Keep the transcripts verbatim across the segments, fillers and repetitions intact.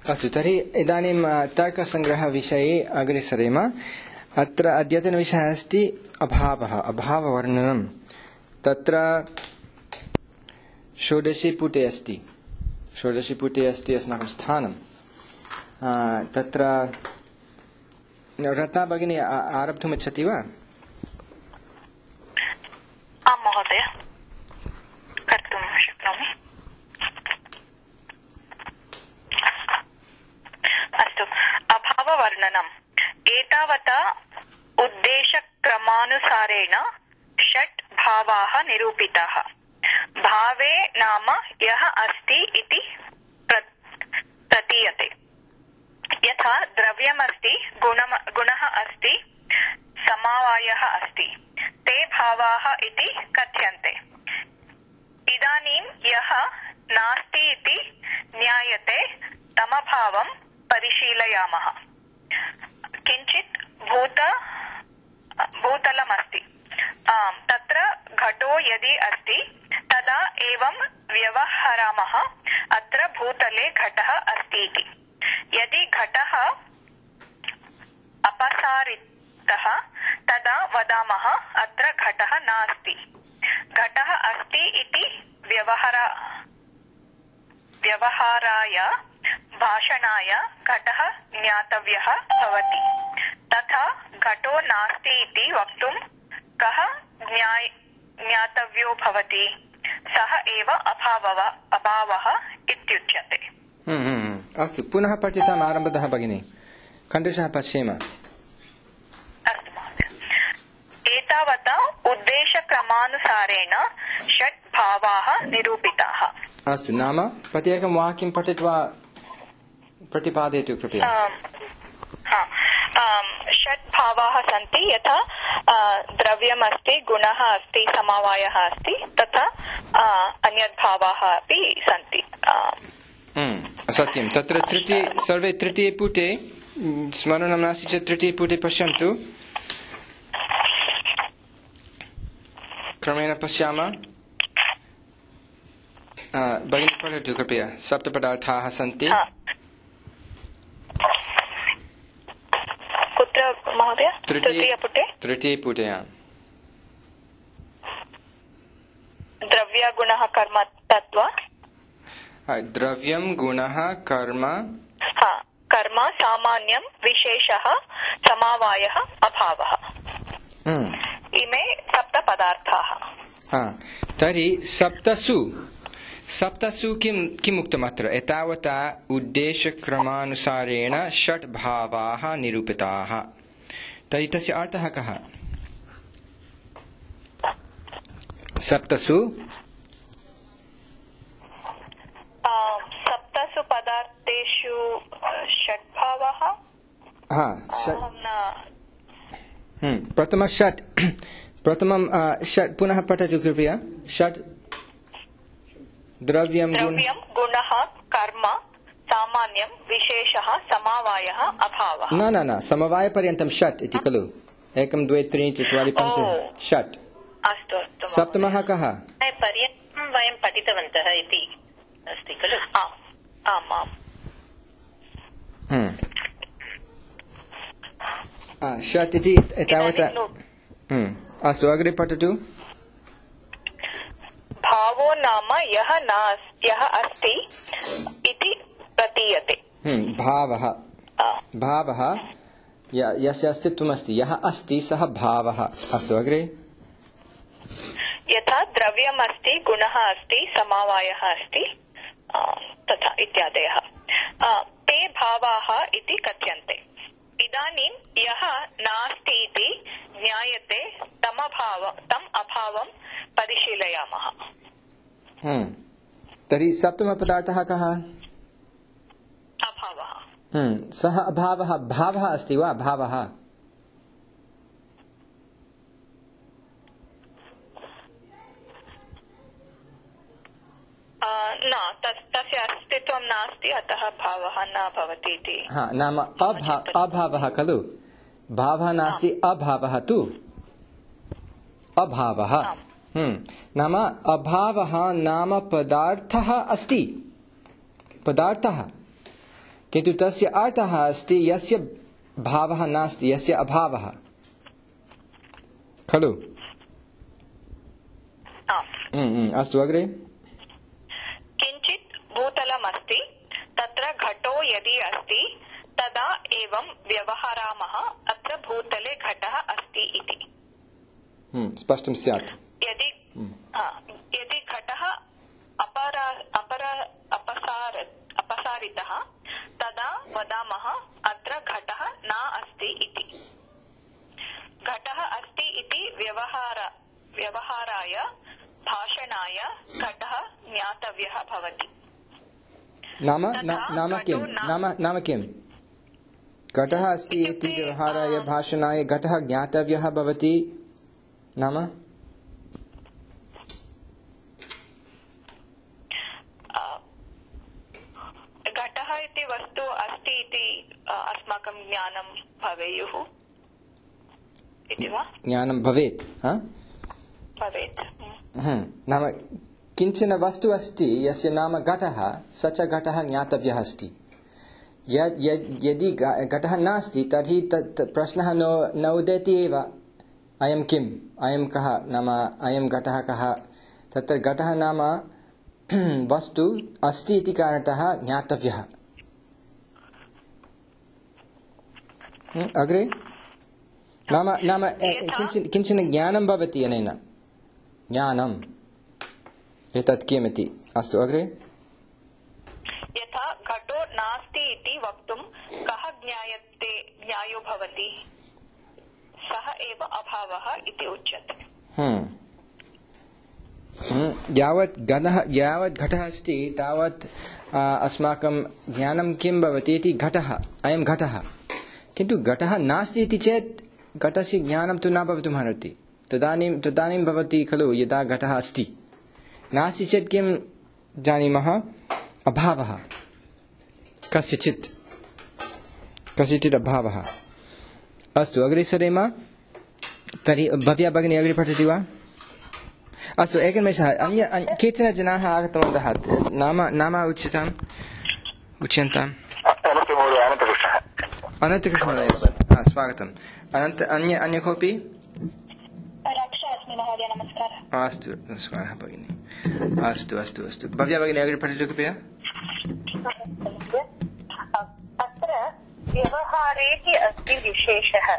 अस्तु, तर्हि इदानीं तर्कसङ्ग्रहविषये अग्रे सरेम। अत्र अद्यतनविषयः अस्ति अभावः, अभाववर्णनं। तत्र षोडशे पुटे अस्ति षोडशे पुटे अस्ति अस्माकं स्थानं। तत्र रता भगिनी आरब्धुमिच्छति वा? आं महोदय, कर्तुं शक्नोमि। अस्तु, अभाववर्णनम्। एतावता उद्देशक्रमानुसारेण षट् भावाः निरूपिताः। भावे नाम यः अस्ति इति प्रतीयते। यथा द्रव्यमस्ति, गुणः अस्ति, समवायः अस्ति, ते भावाः इति कथ्यन्ते। इदानीं यः नास्ति इति ज्ञायते तमभावं परिशीलयामः। किञ्चित् भूत भूतलमस्ति, तत्र घटो यदि अस्ति तदा एवं व्यवहरामः, अत्र भूतले घटः अस्ति इति। यदि घटः अपसारितः तदा वदामः अत्र घटः नास्ति। घटः अस्ति इति व्यवहार व्यवहाराय भाषणाय घटः ज्ञातव्यः भवति। तथा घटो नास्ति इति वक्तुं कः ज्ञातव्यो भवति? सः एव अभावः अभावः इत्युच्यते। अस्तु, पुनः पठिताम् आरम्भतः भगिनी, खण्डशः पश्येम। अस्तु महोदय, एतावता उद्देशक्रमानुसारेण षट् भावाः निरूपिताः। अस्तु, नाम प्रत्येकं वाक्यं पठित्वा प्रतिपादयतु कृपया। षट् भावाः सन्ति, यथा द्रव्यमस्ति, गुणः अस्ति, समवायः अस्ति, तथा अन्यत् भावाः अपि सन्ति। सत्यं, तत्र तृतीये सर्वे तृतीये पुटे स्मरणं नास्ति चेत् तृतीये पुटे पश्यन्तु, क्रमेण पश्यामः। भगिनी पठतु कृपया। सप्तपदार्थाः सन्ति। कुत्र महोदय? तृतीये पुटे। तृतीये पुटे द्रव्यगुणः कर्म तत्त्व। द्रव्यं गुणः कर्म कर्म सामान्यं विशेषः समवायः अभावः। इमे सप्त पदार्थाः। तर्हि सप्तसु सप्तसु किं किम् उक्तम् अत्र? एतावता उद्देशक्रमानुसारेण षट् भावाः निरूपिताः। तर्हि तस्य अर्थः कः? सप्तसु सप्तसु पदार्थेषु षट् भावाः। प्रथम षट् प्रथमं षट् पुनः पठतु कृपया। षट् द्रव्यं गुणः कर्म सामान्यं विशेषः समवायः अभावः। न न न समवायपर्यन्तं षट् इति खलु? एकं द्वे त्रीणि चत्वारि पञ्च षट्। अस्तु अस्तु। सप्तमः कः? पर्यन्तं वयं पठितवन्तः इति अस्ति खलु? आम् आम् आम्। षट् इति एतावता। अस्तु, अग्रे पठतु। भावो नाम यः नास्ति यः अस्ति इति प्रतीयते। भावः भावः यस्य अस्तित्वमस्ति, यः अस्ति सः भावः। अस्तु, अग्रे। यथा द्रव्यमस्ति, गुणः अस्ति, समवायः अस्ति, तथा इत्यादयः ते भावाः इति कथ्यन्ते। इदानीं यः नास्ति इति ज्ञायते तमभाव तम् अभावं परिशीलयामः। तर्हि सप्तमपदार्थः कः? अभावः। सः अभावः भावः अस्ति वा? भावः न, तस्य अस्तित्वं नास्ति, अतः भावः न भवति इति। नाम अभावः खलु? भावः नास्ति, अभावः तु अभावः। नाम अभावः नाम पदार्थः अस्ति, पदार्थः किन्तु तस्य अर्थः अस्ति यस्य भावः नास्ति, यस्य अभावः, खलु? अस्तु, अग्रे। किञ्चित् भूतलमस्ति, तत्र घटो यदि अस्ति तदा एवं व्यवहरामः, अत्र भूतले घटः अस्ति इति। स्पष्टं स्यात्। यदि यदि घटः अपरा अपर अपसार अपसारितः तदा वदामः अत्र घटः न अस्ति इति। घटः अस्ति इति व्यवहार व्यवहाराय भाषणाय घटः ज्ञातव्यः भवति। नाम नाम किं नाम नाम किं घटः अस्ति इति व्यवहाराय भाषणाय घटः ज्ञातव्यः भवति नाम घटः इति वस्तु अस्ति इति अस्माकं ज्ञानं भवेयुः इति वा? ज्ञानं भवेत् भवेत्। नाम किञ्चन वस्तु अस्ति यस्य नाम घटः, स च घटः ज्ञातव्यः अस्ति। यदि घटः नास्ति तर्हि तत् प्रश्नः न उदेति एव, अयं किम्, अयं कः, नाम अयं घटः कः। तत्र घटः नाम वस्तु अस्ति इति कारणतः ज्ञातव्यः। अग्रे नाम नाम किञ्चन किञ्चन ज्ञानं भवति अनेन, ज्ञानम् एतत् किमिति। अस्तु, अग्रे। यथा घटो नास्ति इति वक्तुं कः ज्ञायते ज्ञायो भवति, सः एव अभावः इति उच्यते। हम्म यावत् घटः यावत् घटः अस्ति तावत् अस्माकं ज्ञानं किं भवति इति घटः, अयं घटः। किन्तु घटः नास्ति इति चेत् घटस्य ज्ञानं तु न भवितुम् अर्हति। तदानीं तदानीं भवति खलु यदा घटः अस्ति। नास्ति चेत् किं जानीमः, अभावः, कस्यचित् कस्यचित् अभावः। अस्तु, अग्रे सरेम। तर्हि भव्या भगिनी अग्रे पठति वा? अस्तु, एकनिमेषः। अन्य केचन जनाः आगतवन्तः, नाम नाम उच्यताम् उच्यन्ताम्। अनन्तकृष्णमहोदय, स्वागतम्। अनन्त अन्य अन्य कोऽपि? अस्तु, नमस्कारः भगिनी। अस्तु अस्तु अस्तु भव्या भगिनी अग्रे पठतु कृपया। अत्र व्यवहारेति अस्ति विशेषः।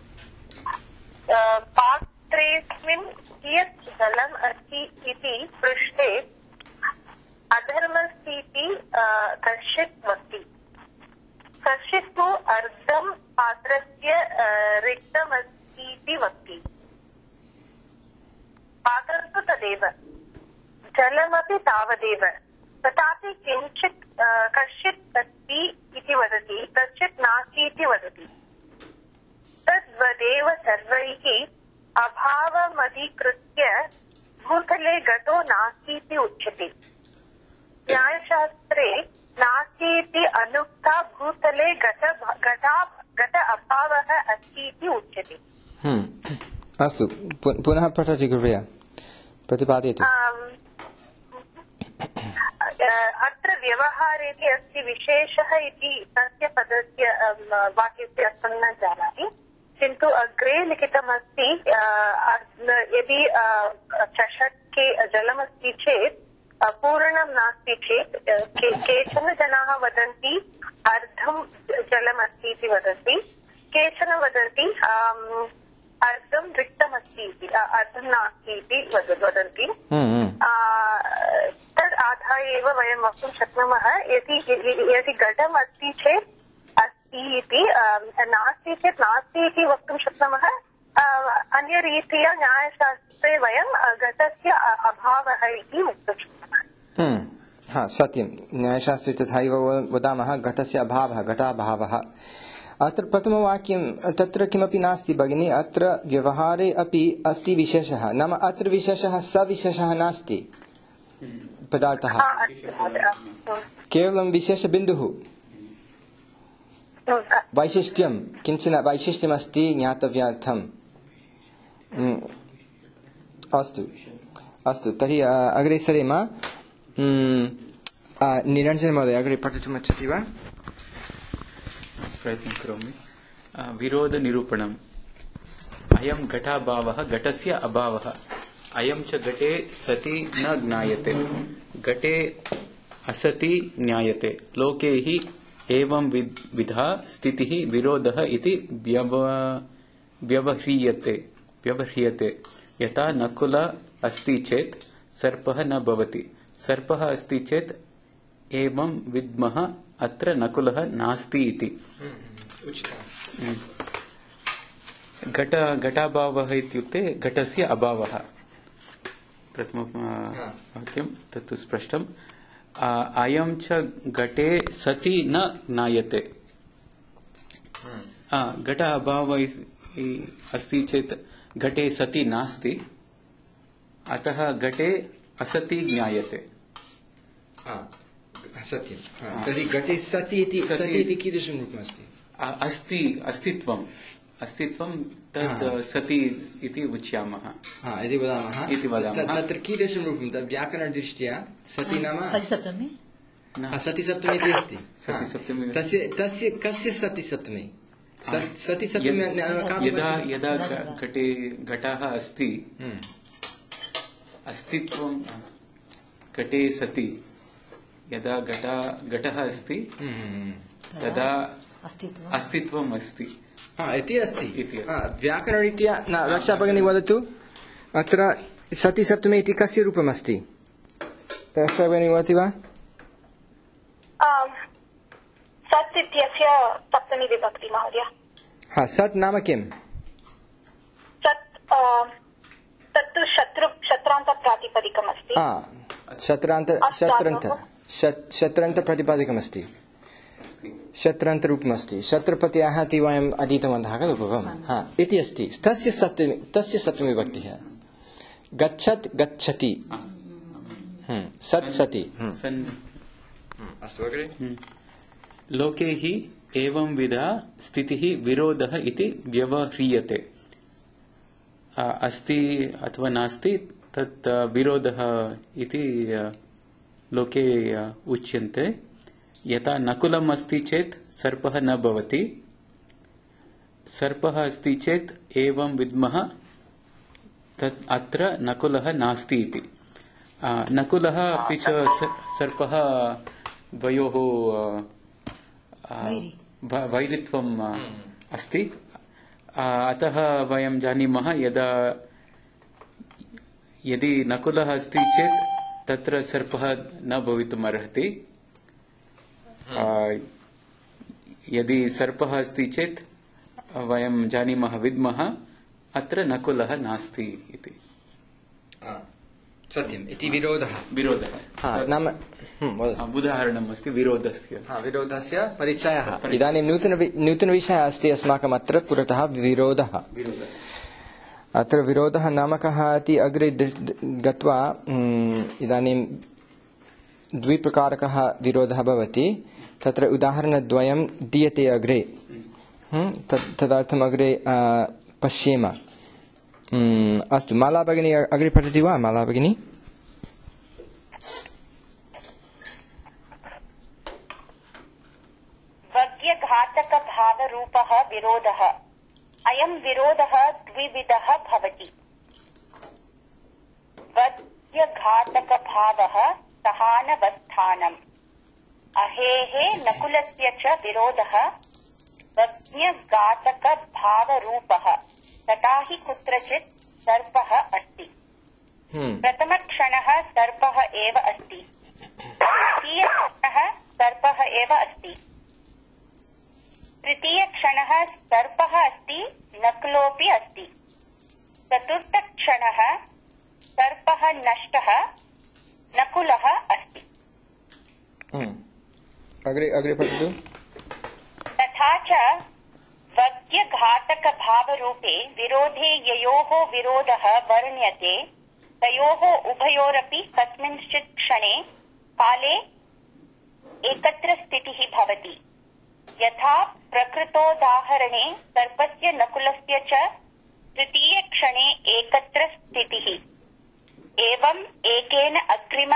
पात्रेऽस्मिन् कियत् जलम् अस्ति इति पृष्टे अधर्मस्तीति कश्चित् वक्ति। कश्चित् तु अर्धं पात्रस्य रिक्तमस्तीति वक्ति। पात्रं तु तदेव, जलमपि तावदेव। तथापि किञ्चित् कश्चित् अस्ति इति वदति, कश्चित् नास्ति इति वदति। तद्वदेव सर्वैः अभावमधिकृत्य भूतले घटो नास्ति इति उच्यते। न्यायशास्त्रे नास्ति इति अनुक्ता भूतले घट घट अभावः अस्ति इति उच्यते। अस्तु, पुनः पठतु कृपया, प्रतिपादयतु। अत्र व्यवहारेति अस्ति विशेषः इति तस्य पदस्य वाक्यस्य अर्थं न जानामि, किन्तु अग्रे लिखितमस्ति यदि चषके जलमस्ति चेत् पूर्णं नास्ति चेत् केचन जनाः वदन्ति अर्धं जलमस्ति इति वदन्ति, केचन वदन्ति अर्धं रिक्तमस्ति इति, अर्धं नास्ति इति वदन्ति। तद् आधार एव वयं वक्तुं शक्नुमः, यदि यदि घटम् अस्ति चेत् अस्ति इति, नास्ति चेत् नास्ति इति वक्तुं शक्नुमः। अन्यरीत्या न्यायशास्त्रे वयं घटस्य अभावः इति वक्तुं शक्नुमः। हा, सत्यं, न्यायशास्त्रे तथैव वदामः घटस्य अभावः, घटाभावः। अत्र प्रथमवाक्यं तत्र किमपि नास्ति भगिनी, अत्र व्यवहारे अपि अस्ति विशेषः, नाम अत्र विशेषः सविशेषः नास्ति पदार्थः, केवलं विशेषबिन्दुः, वैशिष्ट्यं, किञ्चन वैशिष्ट्यमस्ति ज्ञातव्यार्थम्। अस्तु अस्तु तर्हि अग्रे सरेम। निरञ्जन महोदय अग्रे पठितुम् इच्छति वा? प्रयत्नं करोमि। विरोधनिरूपणम्। अयं घटाभावः घटस्य अभावः। अयं च घटे सति न ज्ञायते। घटे असति ज्ञायते। लोके हि एवं विधा स्थितिः विरोधः इति व्यवह्रियते व्यवह्रियते यथा नकुल अस्ति चेत् सर्पः न भवति। सर्पः अस्ति चेत् एवं विद्मः अत्र नकुलः नास्ति इति। घट घटाभावः इत्युक्ते घटस्य अभावः। प्रथमवाक्यं तत्तु स्पष्टम्। अयं च घटे सति न ज्ञायते। घट अभावः अस्ति चेत् घटे सति नास्ति, अतः घटे असति ज्ञायते। सत्यं। तर्हि घटे सति इति सति इति कीदृशं रूपमस्ति? अस्ति अस्तित्वम् अस्तित्वं तद् सति इति उच्यामः इति वदामः इति वदामः। तत्र कीदृशं रूपं तद् व्याकरणदृष्ट्या सति नाम सतिसप्तमी सतिसप्तमी इति अस्ति। सतिसप्तमी तस्य तस्य कस्य सतिसप्तमी? सतिसप्तमी यदा यदा घटे घटः अस्ति, अस्तित्वं घटे सति यदा घटा घटः अस्ति तदा अस्तित्वम् अस्ति इति अस्ति। व्याकरणरीत्या रक्षाभगिनी वदतु, अत्र सतिसप्तमी इति कस्य रूपमस्ति? रक्षाभगिनी वदति वा? सत् इत्यस्य सप्तमी विभक्ति महोदय। हा, सत् नाम किम्? सत् तत्तु शत्रु शत्रान्त प्रातिपदिकम् अस्ति। शत्रान्त शत्रन्त शत्रन्त प्रतिपादिकमस्ति। शत्रन्त रूपमस्ति। शत्रप्रत्ययः इति वयम् अधीतवन्तः खलु पूर्वं। हा, इति अस्ति। तस्य सप्तमी तस्य सप्तमी विभक्तिः। गच्छत् गच्छति, सत् सति। अस्तु अग्रे। लोके हि एवं विधा स्थितिः विरोधः इति व्यवह्रियते। अस्ति अथवा नास्ति तत् विरोधः इति लोके उच्यन्ते। यथा नकुलम् अस्ति चेत् सर्पः न भवति। सर्पः अस्ति चेत् एवं विद्मः तत् अत्र नकुलः नास्ति इति। नकुलः अपि च सर्पः द्वयोः वैरित्वम् अस्ति। अतः वयं जानीमः यदा यदि नकुलः अस्ति चेत् तत्र सर्पः न भवितुम् अर्हति। यदि सर्पः अस्ति चेत् वयं जानीमः विद्मः अत्र नकुलः नास्ति इति। सत्यम् इति विरोधः विरोधः नाम उदाहरणम् अस्ति विरोधस्य विरोधस्य परिचयः। इदानीं नूतन नूतनविषयः अस्ति अस्माकम् अत्र पुरतः विरोधः। अत्र विरोधः नाम कः इति अग्रे गत्वा इदानीं द्विप्रकारकः विरोधः भवति। तत्र उदाहरणद्वयं दीयते अग्रे। तदर्थम् अग्रे पश्येम। अस्तु, माला भगिनी अग्रे पठति वा? माला भगिनी। वद्यघातकभावरूपः विरोधः। अयं विरोधः द्विविधः भवति। वद्यघातकभावः सहानवस्थानम्। अहेहे नकुलस्य च विरोधः वज्ञघातकभावरूपः। तथा हि कुत्रचित् सर्पः अस्ति। प्रथमक्षणः सर्पः एव अस्ति। द्वितीयक्षणः सर्पः एव अस्ति। तृतीयक्षणः सर्पः अस्ति, नकुलोऽपि अस्ति। चतुर्थक्षणः सर्पः नष्टः, नकुलः अस्ति। अग्रे अग्रे पठतु। तथा च वद्यघातकभावरूपे विरोधे ययोः विरोधः वर्ण्यते तयोः उभयोरपि कस्मिंश्चित् क्षणे काले एकत्र स्थितिः भवति। यथा प्रकृतोदाहरणे सर्पस्य नकुलस्य च तृतीयक्षणे एकत्र स्थितिः। एवम् एकेन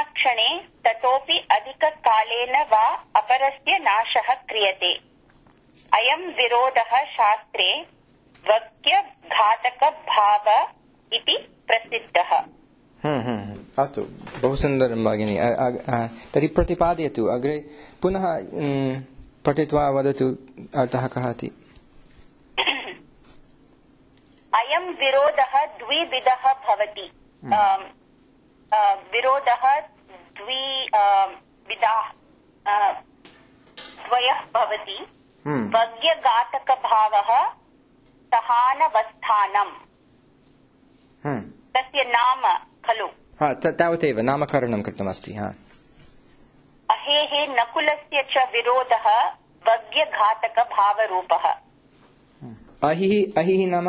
अग्रिमक्षणे ततोपि अधिककालेन वा अपरस्य नाशः क्रियते। अयं विरोधः शास्त्रे वक्यघातकभाव इति प्रसिद्धः। अस्तु, बहु सुन्दरं भगिनी। तर्हि प्रतिपादयतु, अग्रे पुनः पठित्वा वदतु अर्थः कः इति। अयं विरोधः द्विविधः भवति। विरोधः द्विविधः द्वयः भवति। वक्यघातकभावः सहानवस्थानम्, तस्य नाम खलु। हा, तावदेव नामकरणं कृतमस्ति। हा, अहेः नकुलस्य च विरोधः वक्यघातकभावरूपः। अहिः अहिः नाम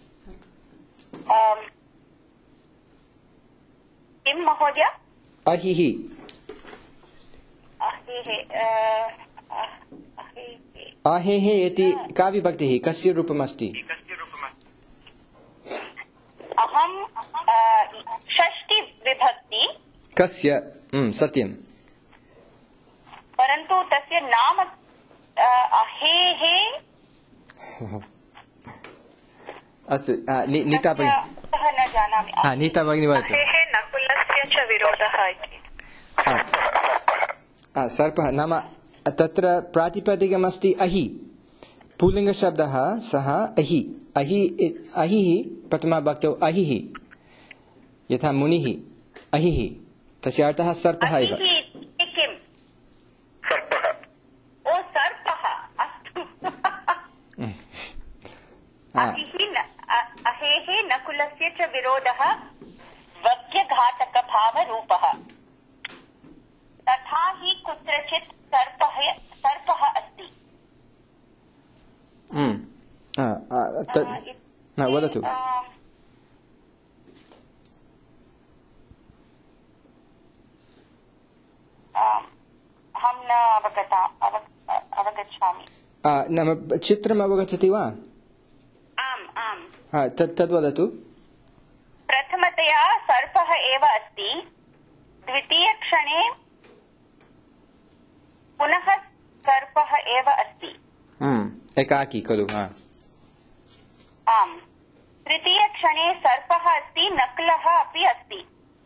किं महोदय? अहिः अहेः इति का विभक्तिः, कस्य रूपमस्ति? अहं षष्टि विभक्ति। कस्य? सत्यं, परन्तु तस्य नाम अहेः। अस्तु, नीता भगिनी न जानामि। हा, नीता भगिनी वदतु। अहेः नकुलस्य च विरोधः इति। सर्पः नाम तत्र प्रातिपदिकमस्ति अहि, पुल्लिङ्गशब्दः सः अहि। अहि अहिः प्रथमाभक्तौ अहिः, यथा मुनिः अहिः, तस्य अर्थः सर्पः एव। किम्? ओ सर्पः, अस्तु। अहेः नकुलस्य च विरोधः वक्यघातकभावरूपः। तथा हि कुत्रचित् सर्पः सर्पः अस्ति। वदतु। अहं न अवगता अवगच्छामि। नाम चित्रम् अवगच्छति वा? आम् आम्। तत् तद्वदतु। प्रथमतया सर्पः एव अस्ति, द्वितीयक्षणे पुनः सर्पः एव अस्ति। एकाकी खलु? आम्। तृतीयक्षणे सर्पः अस्ति, नकुलः अपि अस्ति।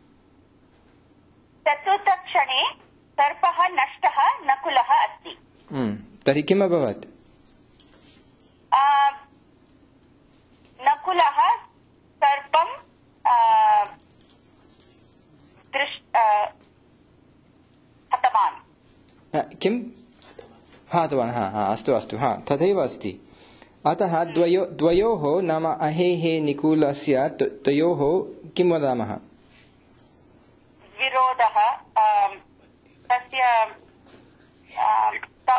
चतुर्थक्षणे सर्पः नष्टः, नकुलः अस्ति। तर्हि किम् अभवत्? नकुलः सर्पं हतवान्। किम् हतवान्? हा हा, अस्तु अस्तु, हा, तथैव अस्ति। अतः द्वयो द्वयोः नाम अहेः निकुलस्य तयोः किं वदामः? विरोधः। तस्य तौ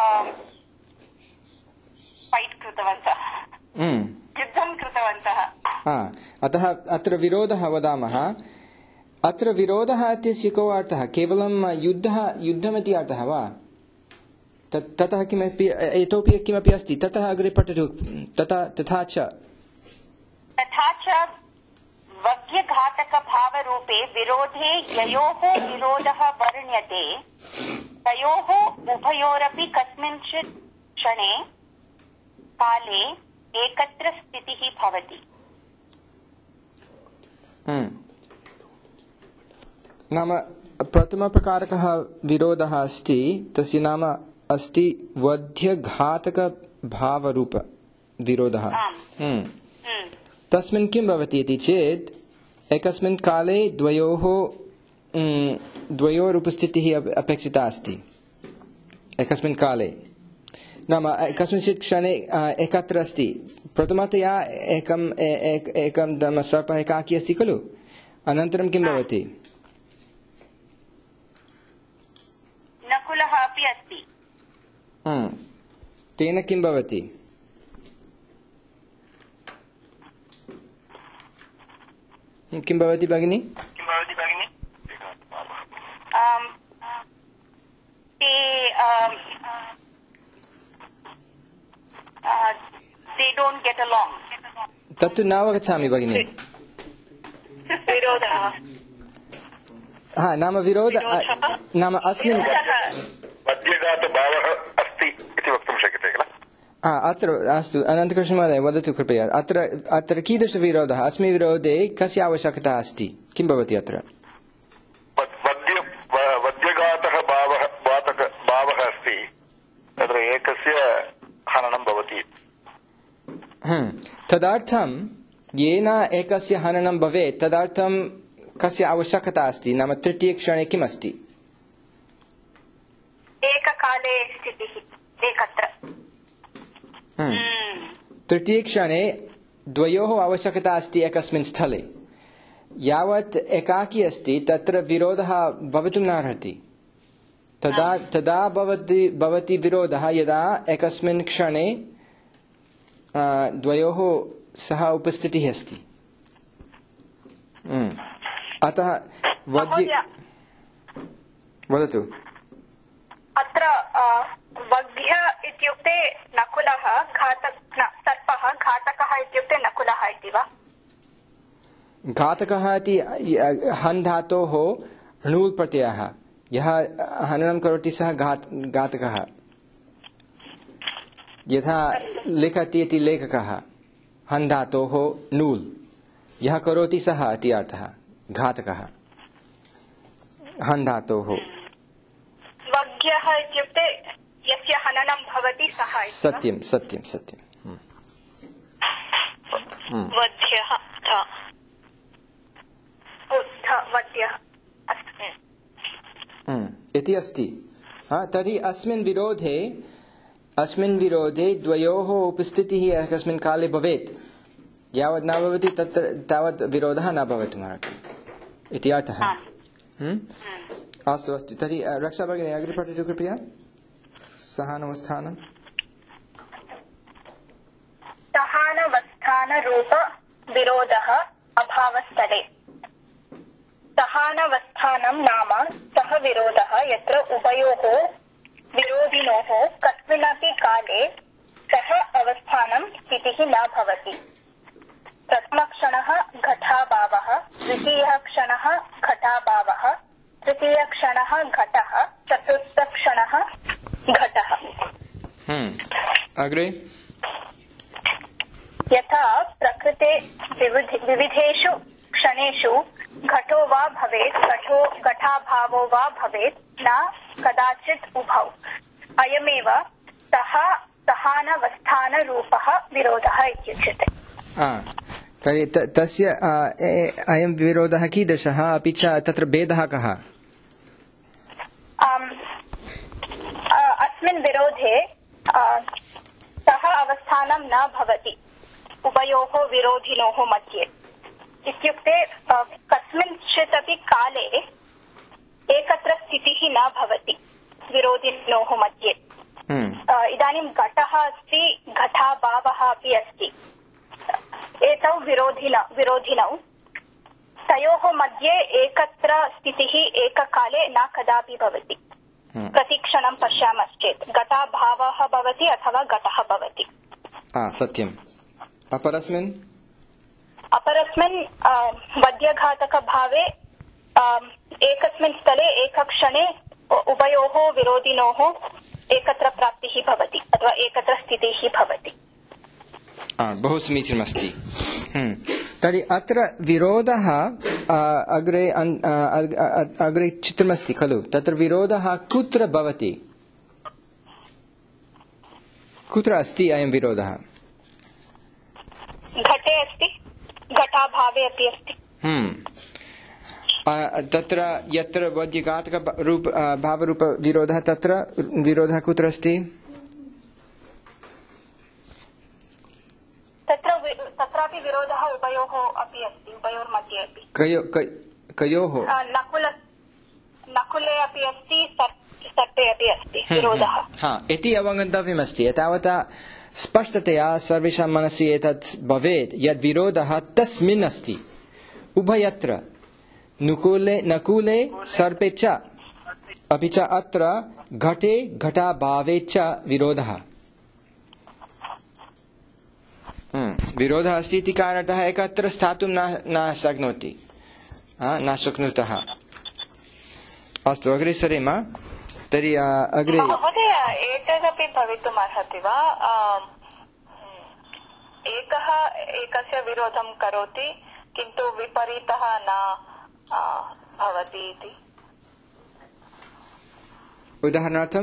फैट् कृतवन्तः, युद्धं कृतवन्तः। अतः अत्र विरोधः वदामः। अत्र विरोधः इत्यस्य को अर्थः? केवलं युद्धः युद्धमिति अर्थः वा? ततः किमपि इतोपि किमपि अस्ति? ततः अग्रे पठतु। तथा तथा च तथा च वक्यघातकभावरूपे विरोधे ययोः विरोधः वर्ण्यते तयोः उभयोरपि कस्मिंश्चित् क्षणे काले एकत्र स्थितिः भवति। नाम प्रथमप्रकारकः विरोधः अस्ति, तस्य नाम अस्ति वध्यघातकभावरूप विरोधः। तस्मिन् किं भवति इति चेत् एकस्मिन् काले द्वयोः द्वयोः उपस्थितिः अपेक्षिता अस्ति। एकस्मिन् काले नाम कस्मिंश्चित् क्षणे एकत्र अस्ति। प्रथमतया एकम् एकं सर्पः एकाकी अस्ति खलु, अनन्तरं किं भवति? नकुलः अपि अस्ति। तेन किं भवति? किं भवति भगिनि? तत्तु न अवगच्छामि भगिनि। विरोधः। हा, नाम विरोध नाम अस्मिन् मध्यघातभावः अस्ति इति वक्तुं शक्यते किल? अत्र अस्तु अनन्तकृष्णमहोदय वदतु कृपया अत्र अत्र कीदृशविरोधः अस्मिन् विरोधे कस्य आवश्यकता अस्ति किं भवति अत्र वद्यघातः भावः भावः अस्ति तत्र एकस्य हननं भवति तदर्थं येन एकस्य हननं भवेत् तदर्थं कस्य आवश्यकता अस्ति नाम तृतीयक्षणे किम् अस्ति एककाले स्थितिः एकत्र तृतीयक्षणे द्वयोः आवश्यकता अस्ति एकस्मिन् स्थले यावत् एकाकी अस्ति तत्र विरोधः भवितुं नार्हति तदा तदा भवति भवति विरोधः यदा एकस्मिन् क्षणे द्वयोः सह उपस्थितिः अस्ति अतः वद्य वदतु अत्र वग्ध्य इत्युक्ते नकुलः घातक सर्पः घातकः इत्युक्ते नकुलः इति वा घातकः इति हन् धातोः णूल् प्रत्ययः यः हननं करोति सः घातकः यथा लिखति इति लेखकः हन् धातोः णूल् यः करोति सः इति अर्थः घातकः हन् धातोः वग्यः इत्युक्ते यस्य हननं भवति सः सत्यं सत्यं सत्यं वध्यः वध्यः इति अस्ति तर्हि अस्मिन् विरोधे अस्मिन् विरोधे द्वयोः उपस्थितिः एकस्मिन् काले भवेत् यावत् न भवति तत्र तावत् विरोधः न भवितुमर्हति इति अर्थः अस्तु अस्तु तर्हि रक्षा भगिनी अग्रे पठतु कृपया सहानवस्थानं सहानवस्थानरूप विरोधः अभावस्थले सहानवस्थानं नाम सः विरोधः यत्र उभयोः विरोधिनोः कस्मिन्नपि काले सः अवस्थानं स्थितिः न भवति प्रथमक्षणः घटाभावः द्वितीयः क्षणः घटाभावः तृतीयक्षणः घटः चतुर्थक्षणः घटः अग्रे यथा प्रकृते विविधेषु क्षणेषु घटो वा भवेत् घटो घटाभावो वा भवेत् न कदाचित् उभौ अयमेव सः सहानवस्थानरूपः विरोधः इत्युच्यते तर्हि तस्य अयं विरोधः कीदृशः अपि च तत्र भेदः कः अस्मिन् विरोधे सः अवस्थानं न भवति उभयोः विरोधिनोः मध्ये इत्युक्ते कस्मिंश्चित् अपि काले एकत्र स्थितिः न भवति विरोधिनोः मध्ये इदानीं घटः अस्ति घटाभावः अपि अस्ति एतौ विरोधिन विरोधिनौ तयोः मध्ये एकत्र स्थितिः एककाले न कदापि भवति प्रतिक्षणं पश्यामश्चेत् घटाभावः भवति अथवा घटः भवति सत्यम् अपरस्मिन् अपरस्मिन् वद्यघातकभावे एकस्मिन् स्थले एकक्षणे उभयोः विरोधिनोः एकत्र प्राप्तिः भवति अथवा एकत्र स्थितिः भवति बहु समीचीनमस्ति तर्हि अत्र विरोधः अग्रे अग्रे चित्रमस्ति खलु तत्र विरोधः कुत्र भवति कुत्र अस्ति अयं विरोधः घटे अस्ति घटाभावे अपि अस्ति तत्र यत्र वद्यघातकरूप भावरूपविरोधः तत्र विरोधः कुत्र अस्ति तत्र तत्रापि विरोधः उभयोः अपि अस्ति उभयोर्मध्ये अपि कयोः नकुल नकुले अपि अस्ति सर्पे अपि अस्ति विरोधः इति अवगन्तव्यमस्ति एतावता स्पष्टतया सर्वेषां मनसि एतत् भवेत् यद् विरोधः तस्मिन् अस्ति उभयत्र नुकुले नकुले सर्पे च अपि च अत्र घटे घटाभावे च विरोधः विरोधः अस्ति इति कारणतः एकत्र स्थातुं न न शक्नोति न शक्नुतः अस्तु अग्रे सरेम तर्हि अग्रे महोदय एतदपि भवितुमर्हति वा एकः एकस्य विरोधं करोति किन्तु विपरीतः न भवति इति उदाहरणार्थं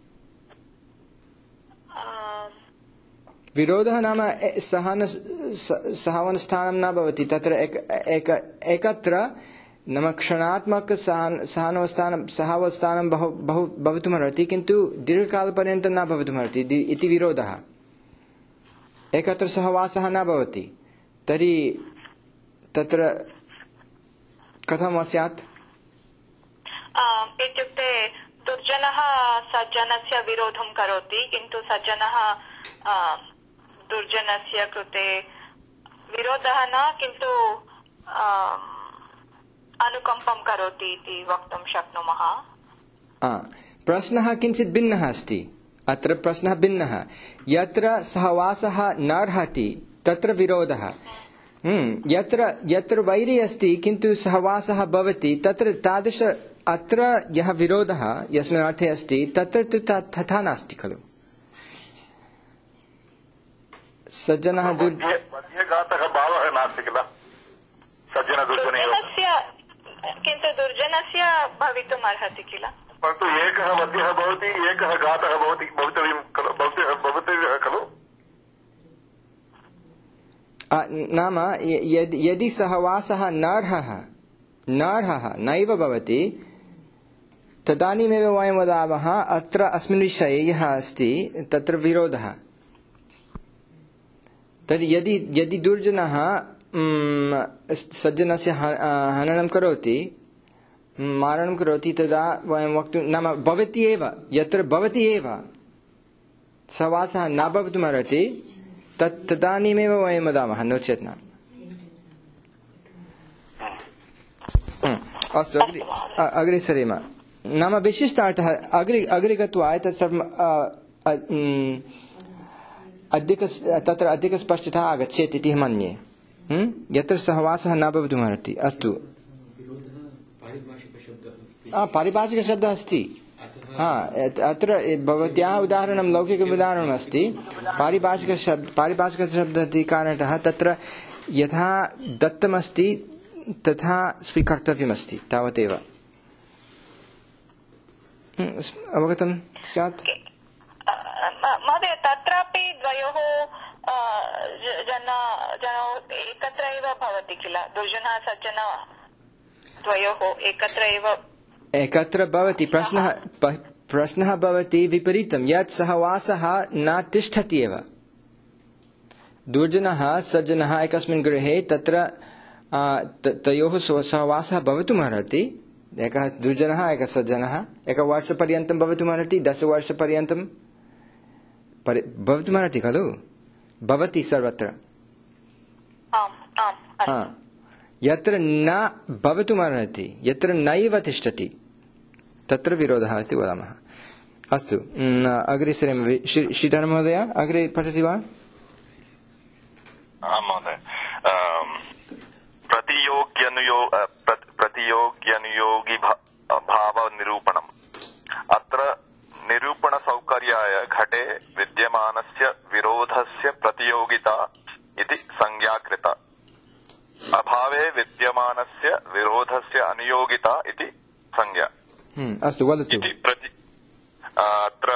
विरोधः नाम सहन सहावस्थानं न भवति तत्र एक एक एकत्र नाम क्षणात्मक सहानवस्थानं सहावस्थानं बहु बहु भवितुमर्हति किन्तु दीर्घकालपर्यन्तं न भवितुमर्हति इति विरोधः एकत्र सहवासः न भवति तर्हि तत्र कथं स्यात् इत्युक्ते दुर्जनः सज्जनस्य विरोधं करोति किन्तु सज्जनः दुर्जनस्य कृते विरोधः न किन्तु अनुकम्पं करोति इति वक्तुं शक्नुमः प्रश्नः किञ्चित् भिन्नः अस्ति अत्र प्रश्नः भिन्नः यत्र सहवासः नार्हति तत्र विरोधः यत्र यत्र वैरी अस्ति किन्तु सहवासः भवति तत्र तादृश अत्र यः विरोधः यस्मिन् अर्थे अस्ति तत्र तु तथा नास्ति खलु सज्जनः दुर्जनः भावः नास्ति किल सज्जनदुर्जनस्य किन्तु दुर्जनस्य भवितुम् अर्हति किल परन्तु एकः वध्यः भवति एकः घातः भवति भवितव्यं खलु भवितव्यः खलु नाम यदि सहवासः नार्हः नार्हः नैव भवति तदानीमेव वयं वदामः अत्र अस्मिन् विषये यः अस्ति तत्र विरोधः तर्हि यदि यदि दुर्जनः सज्जनस्य हननं करोति मारणं करोति तदा वयं वक्तुं नाम भवति एव यत्र भवति एव सहवासः न भवितुमर्हति तत् तदानीमेव वयं वदामः नो चेत् न अस्तु अग्रे अग्रे सरेम नाम विशिष्टार्थः अग्रे अग्रे गत्वा एतत् सर्वं अधिक तत्र अधिकस्पष्टता आगच्छेत् इति मन्ये यत्र सहवासः न भवितुमर्हति अस्तु पारिभाषिकशब्दः अस्ति हा अत्र भवत्याः उदाहरणं लौकिकम् उदाहरणम् अस्ति पारिभाषिकशब्द पारिभाषिकशब्दः इति कारणतः तत्र यथा दत्तमस्ति तथा स्वीकर्तव्यमस्ति तावदेव अवगतं स्यात् महोदय तत्रापि द्वयोः जन जनौ एकत्र एव भवति किल दुर्जनः सज्जनः द्वयोः एकत्र एव एकत्र भवति प्रश्नः प्रश्नः भवति विपरीतं यत् सहवासः न तिष्ठति एव दुर्जनः सज्जनः एकस्मिन् गृहे तत्र तयोः सहवासः भवितुमर्हति एकः दुर्जनः एकः सज्जनः एकवर्षपर्यन्तं भवितुमर्हति दशवर्षपर्यन्तं भवितुमर्हति खलु भवति सर्वत्र यत्र न भवितुमर्हति यत्र नैव तिष्ठति तत्र विरोधः इति वदामः अस्तु अग्रे सरेम श्रीधर महोदय अग्रे पठति वा आम् महोदय प्रतियोग्यनुयो प्रतियोग्यनुयोगी भावनिरूपणम् अत्र निरूपणसौकर्याय घटे विद्यमानस्य विरोधस्य प्रतियोगिता इति संज्ञा कृता अभावे विद्यमानस्य विरोधस्य अनियोगिता इति संज्ञा अस्तु वदतु अत्र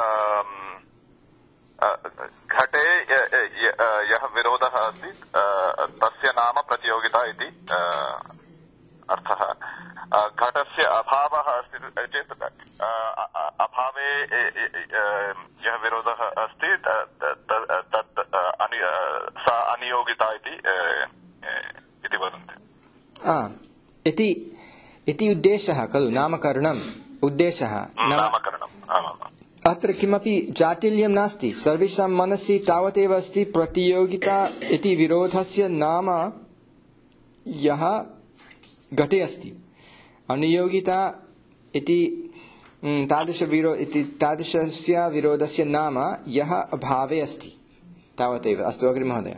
घटे यः विरोधः अस्ति तस्य नाम प्रतियोगिता इति अर्थः घटस्य अभावः अस्ति चेत् अभावे यः विरोधः अस्ति तत् सा अनियोगिता इति वदन्ति इति इति उद्देशः खलु नामकरणम् उद्देशः नामकरणम् अत्र किमपि जाटिल्यं नास्ति सर्वेषां मनसि तावदेव अस्ति प्रतियोगिता इति विरोधस्य नाम यः घटे अस्ति अनियोगिता इति तादृशविरो इति तादृशस्य विरोधस्य नाम यः अभावे अस्ति तावदेव अस्तु अग्रे महोदय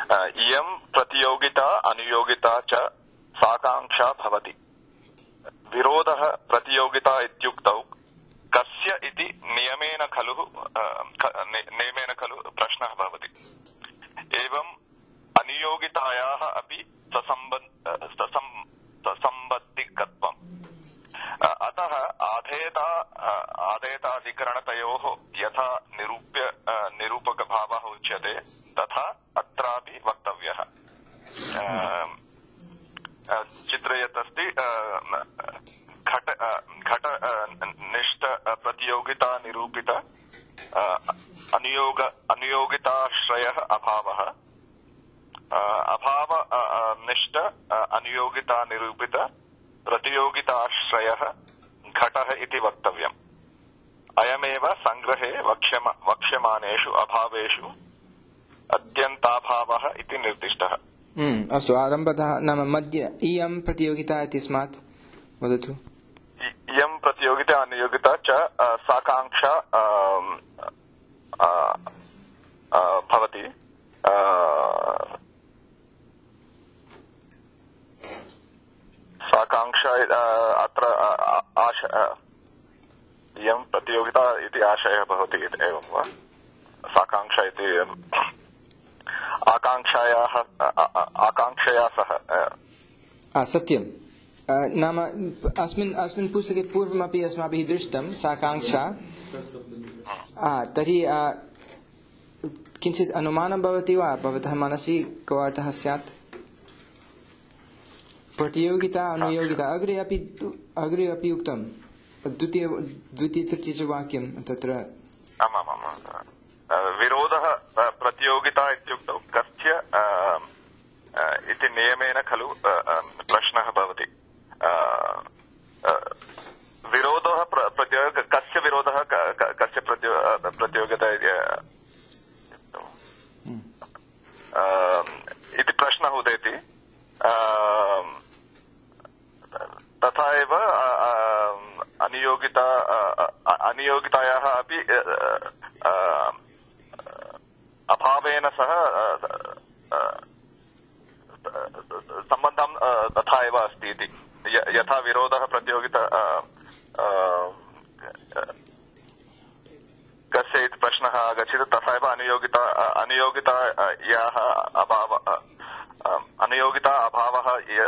इयं प्रतियोगिता अनियोगिता च साकाङ्क्षा भवति विरोधः प्रतियोगिता इत्युक्तौ कस्य इति नियमेन खलु नियमेन खलु प्रश्नः भवति। एवम् अनियोगितायाः अपि ससम्बद्धिकत्वम्। अतः आधेता आधेताधिकरणतयोः यथा निरूप्य निरूपकभावः उच्यते तथा अत्रापि वक्तव्यः। चित्रे यत् अस्ति घट घट निष्ठ प्रतियोगिता निरूपित अनियोग अनियोगिताश्रयः अभावः, अभाव निष्ठ अनियोगिता निरूपित प्रतियोगिताश्रयः घटः इति वक्तव्यम्। अयमेव संग्रहे वक्ष्यम वक्ष्यमानेषु अभावेषु अत्यन्ताभावः इति निर्दिष्टः। अस्तु, आरम्भतः नाम मध्य इयं प्रतियोगिता इत्यस्मात् वदतु। इयं प्रतियोगिता अनियोगिता च साकाङ्क्षा भवति। साकाङ्क्षा अत्र इयं प्रतियोगिता इति आशयः भवति एवं वा? साकाङ्क्षा इति आकाङ्क्षायाः आकाङ्क्षया सह सत्यं। नाम अस्मिन् अस्मिन् पुस्तके पूर्वमपि अस्माभिः दृष्टं साकाङ्क्षा। तर्हि किञ्चित् अनुमानं भवति वा भवतः मनसि को अर्थः स्यात्? प्रतियोगिता अनुयोगिता अग्रे अपि अग्रे अपि उक्तं द्वितीय द्वितीय तृतीय च वाक्यं तत्र। विरोधः प्रतियोगिता इत्युक्तौ कस्य इति नियमेन खलु प्रश्नः भवति। विरोधः कस्य विरोधः कस्य प्रतियोगिता इति प्रश्नः उदेति। तथा एव अनियोगिता अनियोगितायाः अपि अभावेन सह सम्बन्धं तथा एव अस्ति इति। यथा विरोधः प्रतियोगिता कस्य इति प्रश्नः आगच्छति तथा एव अनियोगिता अनियोगितायाः अभाव अनियोगिता अभावः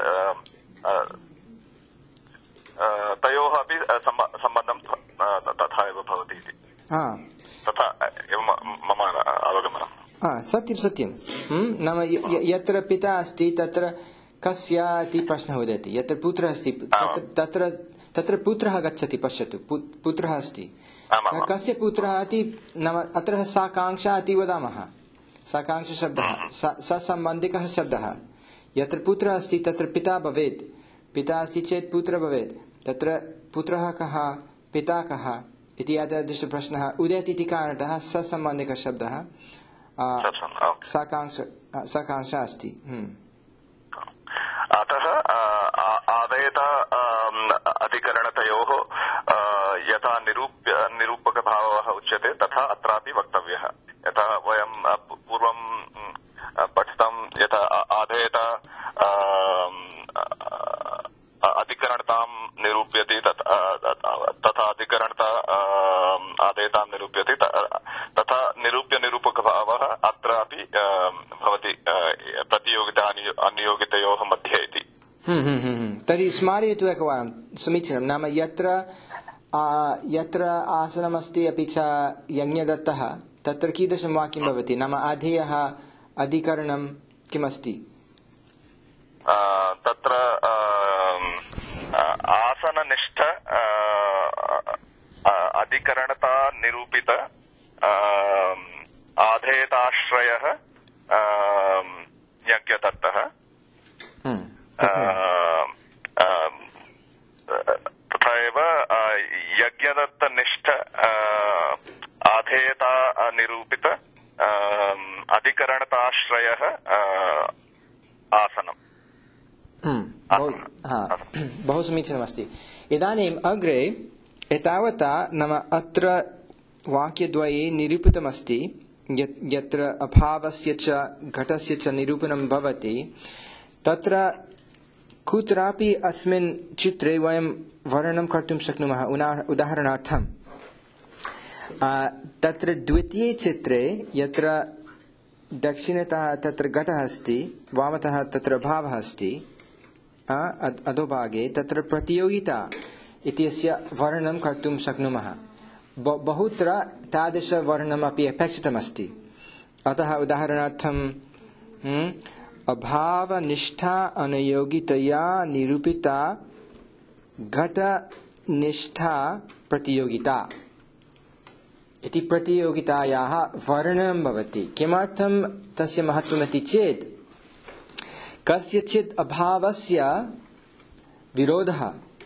तयोः अपि सम्बन्धं तथा एव भवति इति। तथा एव मम अवगमनम्। सत्यं सत्यं। नाम यत्र पिता अस्ति तत्र कस्य इति प्रश्नः उदेति। यत्र पुत्रः अस्ति तत्र तत्र पुत्रः गच्छति। पश्यतु, पुत्रः अस्ति, कस्य पुत्रः इति नाम अत्र साकाङ्क्षा इति वदामः। साकाङ्क्षशब्दः ससम्बन्धिकः शब्दः। यत्र पुत्रः अस्ति तत्र पिता भवेत्। पिता अस्ति चेत् पुत्रः भवेत्। तत्र पुत्रः कः, पिता कः इति यादृशप्रश्नः उदेति इति कारणतः ससम्बन्धिकः शब्दः साकाङ्क्षा अस्ति। अतः आदेत अधिकरणतयोः यथा निरूप्य निरूपकभावः उच्यते तथा अत्रापि वक्तव्यः। यथा वयं पूर्वं पठितं यथा आदेत अधिकरणतां निरूप्यते तथा अधिकरणता आदेतां निरूप्यते तथा निरूप्य निरूपकभावः अत्रापि भवति प्रतियोगिता अनियोगितयोः मध्ये इति। तर्हि स्मारयतु एकवारं। समीचीनं। नाम यत्र यत्र आसनमस्ति अपि च यज्ञदत्तः तत्र कीदृशं वाक्यं भवति? नाम आधेयः अधिकरणं किमस्ति? तत्र आसननिष्ठ अधिकरणता निरूपित आधेयताश्रयः यज्ञदत्तः। तथा एव यज्ञदत्तनिष्ठ आधेयता निरूपित अधिकरणताश्रयः आसनम्। बहु समीचीनमस्ति। इदानीम् अग्रे एतावता नाम अत्र वाक्यद्वये निरूपितमस्ति यत्र अभावस्य च घटस्य च निरूपणं भवति तत्र कुत्रापि अस्मिन् चित्रे वयं वर्णनं कर्तुं शक्नुमः। उदाहरणार्थं तत्र द्वितीये चित्रे यत्र दक्षिणतः तत्र घटः अस्ति, वामतः तत्र भावः अस्ति, अधोभागे तत्र प्रतियोगिता इत्यस्य वर्णनं कर्तुं शक्नुमः। बहुत्र तादृशवर्णनमपि अपेक्षितमस्ति। अतः उदाहरणार्थं अभावनिष्ठा अनयोगितया निरूपिता घटनिष्ठा प्रतियोगिता इति प्रतियोगितायाः वर्णनं भवति। किमर्थं तस्य महत्त्वमिति चेत् कस्यचित् अभावस्य विरोधः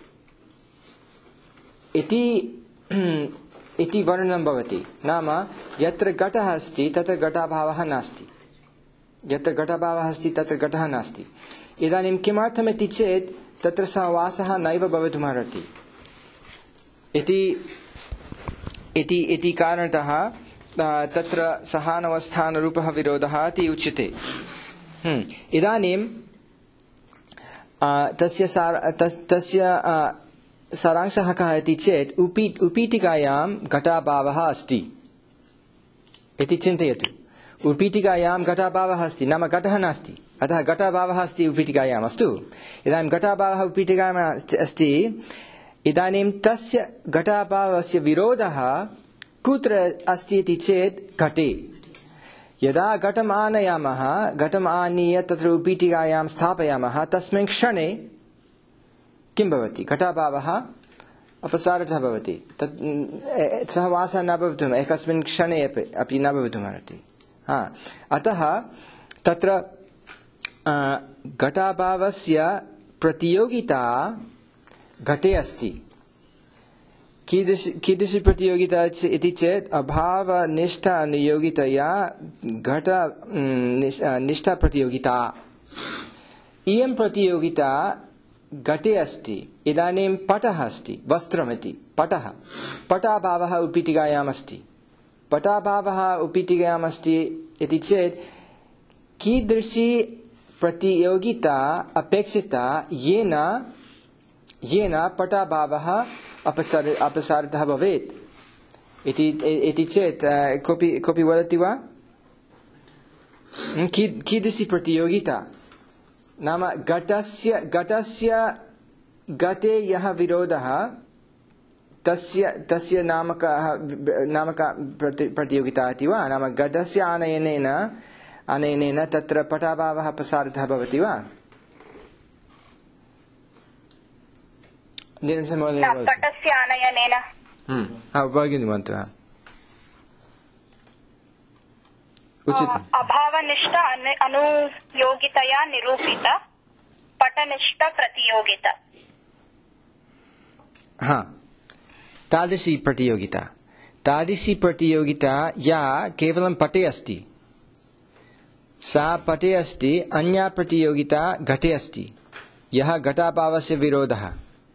इति इति वर्णनं भवति। नाम यत्र घटः अस्ति तत्र घटाभावः नास्ति, यत्र घटाभावः अस्ति तत्र घटः नास्ति। इदानीं किमर्थमिति चेत् तत्र सहवासः नैव भवितुमर्हति इति इति इति कारणतः तत्र सहानवस्थानरूपः विरोधः इति उच्यते। इदानीं तस्य सार तस्य सारांशः कः इति चेत् उपी उपीठिकायां घटाभावः अस्ति इति चिन्तयतु। उपीठिकायां घटाभावः अस्ति, नाम घटः नास्ति, अतः घटाभावः अस्ति उपीठिकायाम्। अस्तु, इदानीं घटाभावः उपीठिकायाम् अस्ति। इदानीं तस्य घटाभावस्य विरोधः कुत्र अस्ति इति चेत् घटे। यदा घटम् आनयामः, घटम् आनीय तत्र उपीठिकायां स्थापयामः, तस्मिन् क्षणे किं भवति? घटाभावः अपसारितः भवति। तत् सहवासः न भवितुम् एकस्मिन् क्षणे अपि न भवितुमर्हति। हा, अतः तत्र घटाभावस्य प्रतियोगिता घटे अस्ति। कीदृशी कीदृशी प्रतियोगिता इति चेत् अभावनिष्ठा अनुयोगितया घट निष्ठा प्रतियोगिता। इयं प्रतियोगिता घटे अस्ति। इदानीं पटः अस्ति, वस्त्रमिति पटः, पटाभावः उपीठिकायाम् अस्ति। पटाभावः उपीठिकायाम् अस्ति इति चेत् कीदृशी प्रतियोगिता अपेक्षिता येन येन पटाभावः अपसार अपसारितः भवेत् इति इति चेत् कोऽपि कोऽपि वदति वा? कीदृशी प्रतियोगिता? नाम घटस्य घटस्य घटे यः विरोधः तस्य तस्य नामकः नामका प्रतियोगिता इति वा? नाम घटस्य आनयनेन आनयनेन तत्र पटाभावः अपसारितः भवति वा? घटस्य आनयनेन भगिनी वदतु। अभावनिष्ठ अनुयोगितया निरूपित पटनिष्ठ प्रतियोगिता। हाँ, तादृशी प्रतियोगिता तादृशी प्रतियोगिता या केवलं पटे अस्ति, सा पटे अस्ति। अन्या प्रतियोगिता घटे अस्ति, यः घटाभावस्य विरोधः।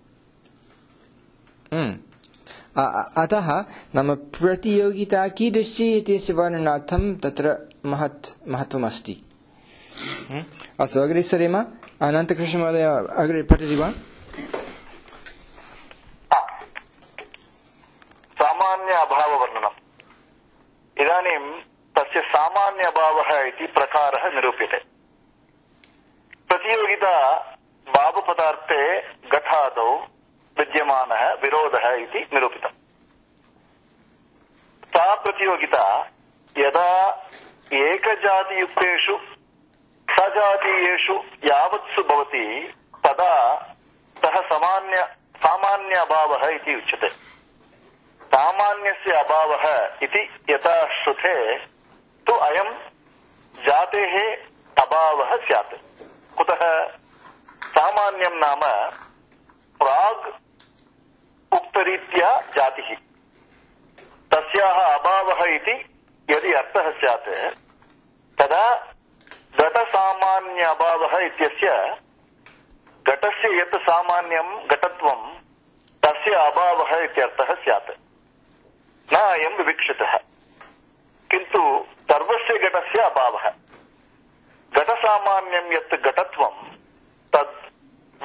अतः नाम प्रतियोगिता कीदृशी इत्यस्य वर्णनार्थं तत्र महत् महत्त्वमस्ति। अस्तु, अग्रे सरेम। अनन्तकृष्णमहोदय अग्रे पठति वा? सामान्य अभाववर्णनम्। इदानीं तस्य सामान्य अभावः इति प्रकारः निरूप्यते। प्रतियोगिता भावपदार्थे घटादौ विद्यमानः विरोधः इति निरूपितम्। सा प्रतियोगिता यदा एकजातियुक्तेषु सजातीयेषु यावत्सु भवति तदा सः सामान्य सामान्य अभावः इति उच्यते। सामान्यस्य अभावः इति यथा श्रुते तु अयं जातेः अभावः स्यात्। कुतः? सामान्यं नाम प्राग् उक्तरीत्या जातिः, तस्याः अभावः इति यदि अर्थः स्यात् तदा घटसामान्य अभावः इत्यस्य घटस्य यत् सामान्यं घटत्वं तस्य अभावः इत्यर्थः स्यात्। न अयं विवक्षितः, किन्तु सर्वस्य घटस्य अभावः। घटसामान्यं यत् घटत्वं तत्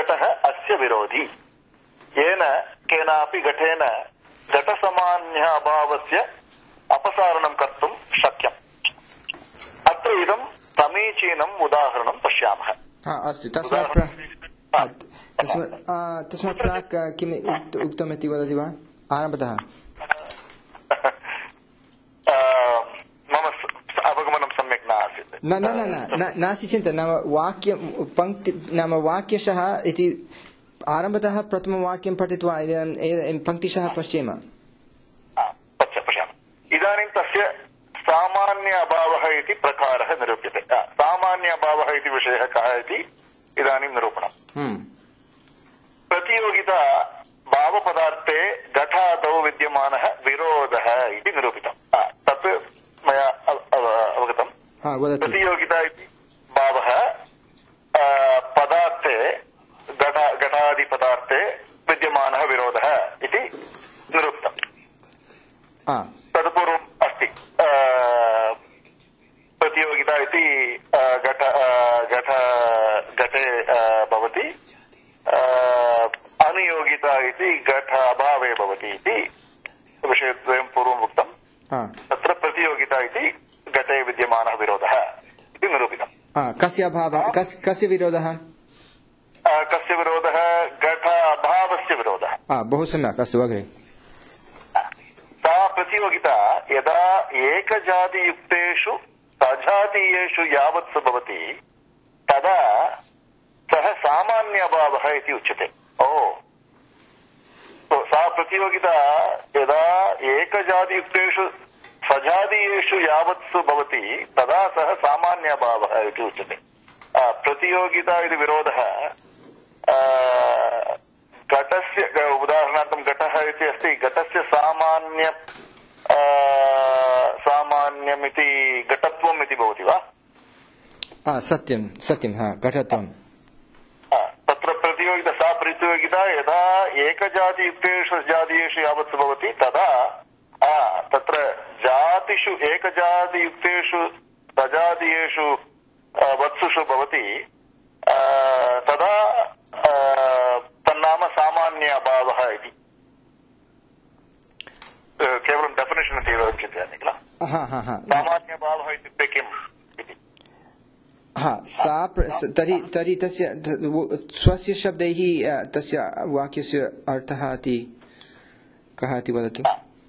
घटः अस्य विरोधी येन केनापि घटेन घटसमान्य अभावस्य अपसारणं कर्तुं शक्यम् अत्र इदं समीचीनम् उदाहरणं पश्यामः अस्तु तस्मात् तस्मात् प्राक् किम् उक्तमिति वदति वा आरम्भतः मम अवगमनं सम्यक् न आसीत् न न न नास्ति चिन्ता नाम वाक्यं पङ्क्ति नाम वाक्यशः इति आरम्भतः प्रथमवाक्यं पठित्वा पङ्क्तिशः पश्येम पश्यामः इदानीं तस्य सामान्य अभावः इति प्रकारः निरूप्यते सामान्य अभावः इति विषयः कः इति इदानीं निरूपणम् प्रतियोगिता भावपदार्थे घटादौ विद्यमानः विरोधः इति निरूपितम् तत् मया अवगतम् प्रतियोगिता इति भावः पदार्थे घटादिपदार्थे विद्यमानः विरोधः इति निरूपितम् तदपूर्वम् अस्ति प्रतियोगिता इति घट घट घटे भवति अनुयोगिता इति घट अभावे भवति इति विषयद्वयं पूर्वम् उक्तम् तत्र प्रतियोगिता इति घटे विद्यमानः विरोधः इति निरूपितम् कस्य अभावः कस्य विरोधः कस्य विरोधः घट अभावस्य विरोधः बहु सम्यक् अस्तु अग्रे सा प्रतियोगिता यदा एकजातियुक्तेषु सजातीयेषु यावत् भवति तदा सः सामान्य अभावः इति उच्यते ओ सा प्रतियोगिता यदा एकजातियुक्तेषु सजातीयेषु यावत् भवति तदा सः सामान्य अभावः इति उच्यते प्रतियोगिता इति विरोधः घटस्य उदाहरणार्थं घटः इति अस्ति घटस्य सामान्य सामान्यमिति घटत्वम् इति भवति वा सत्यं सत्यं घटत्वं तत्र प्रतियोगिता सा प्रतियोगिता यदा एकजातियुक्तेषु जातीयेषु यावत् भवति तदा तत्र जातिषु एकजातियुक्तेषु सजातीयेषु वत्सुषु भवति तदा तन्नाम सामान्य अभावः इति केवलं डेफिनेशन् इति एव चिन्तयामि किल सामान्य अभावः इत्युक्ते किम् इति सा तर्हि तर्हि तस्य स्वस्य शब्दैः तस्य वाक्यस्य अर्थः इति कः इति वदतु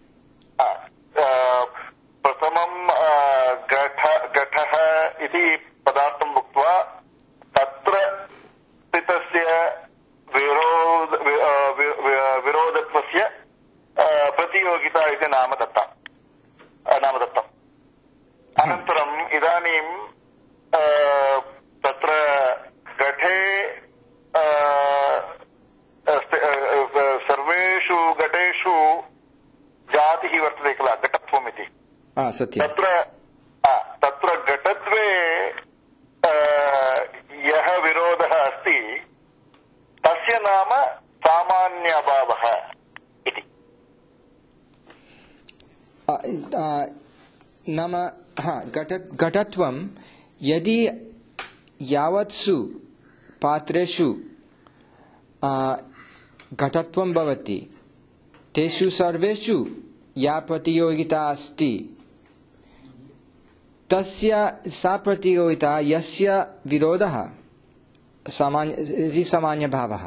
प्रथमं घटः इति पदार्थम् उक्त्वा तत्र स्थितस्य विरोध विरोधत्वस्य प्रतियोगिता इति नाम दत्तम् नाम दत्तम् अनन्तरम् इदानीं तत्र घटे सर्वेषु घटेषु जातिः वर्तते किल घटत्वम् इति तत्र तत्र घटत्वे यः विरोधः अस्ति तस्य नाम सामान्य अभावः इति नाम घटत्वं यदि यावत्सु पात्रेषु घटत्वं भवति तेषु सर्वेषु या प्रतियोगिता अस्ति तस्य सा प्रतियोगिता यस्य विरोधः सामान्य सामान्यभावः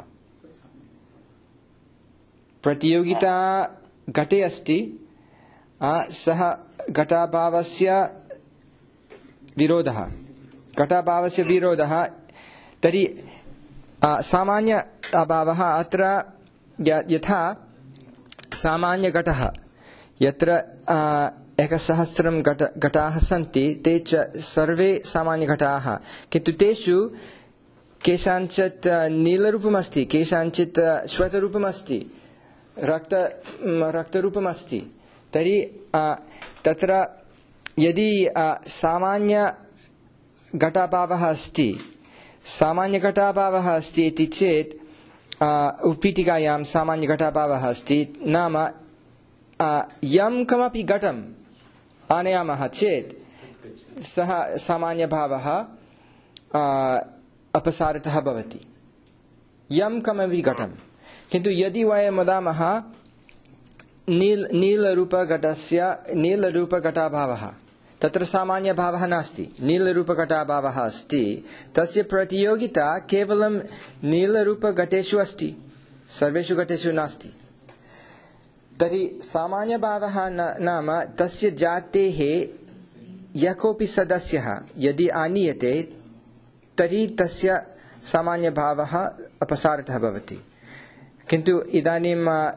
प्रतियोगिता घटे अस्ति सः घटाभावस्य विरोधः घटाभावस्य विरोधः तर्हि सामान्य अभावः अत्र यथा सामान्यघटः यत्र एकसहस्रं घट घटाः सन्ति ते च सर्वे सामान्यघटाः किन्तु तेषु केषाञ्चित् नीलरूपमस्ति केषाञ्चित् श्वेतरूपमस्ति रक्त रक्तरूपमस्ति तर्हि तत्र यदि सामान्य घटाभावः अस्ति सामान्यघटाभावः अस्ति इति चेत् उत्पीठिकायां सामान्यघटाभावः अस्ति नाम यं कमपि घटम् आनयामः चेत् सः सामान्यभावः अपसारितः भवति यं कमपि घटं किन्तु यदि वयं वदामः नील नीलरूपघटस्य नीलरूपघटाभावः तत्र सामान्यभावः नास्ति नीलरूपघटाभावः अस्ति तस्य प्रतियोगिता केवलं नीलरूपघटेषु अस्ति सर्वेषु घटेषु नास्ति तर्हि सामान्यभावः नाम तस्य जातेः यः कोऽपि सदस्यः यदि आनीयते तर्हि तस्य सामान्यभावः अपसारितः भवति किन्तु इदानीं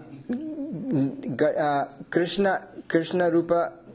कृष्ण कृष्णरूप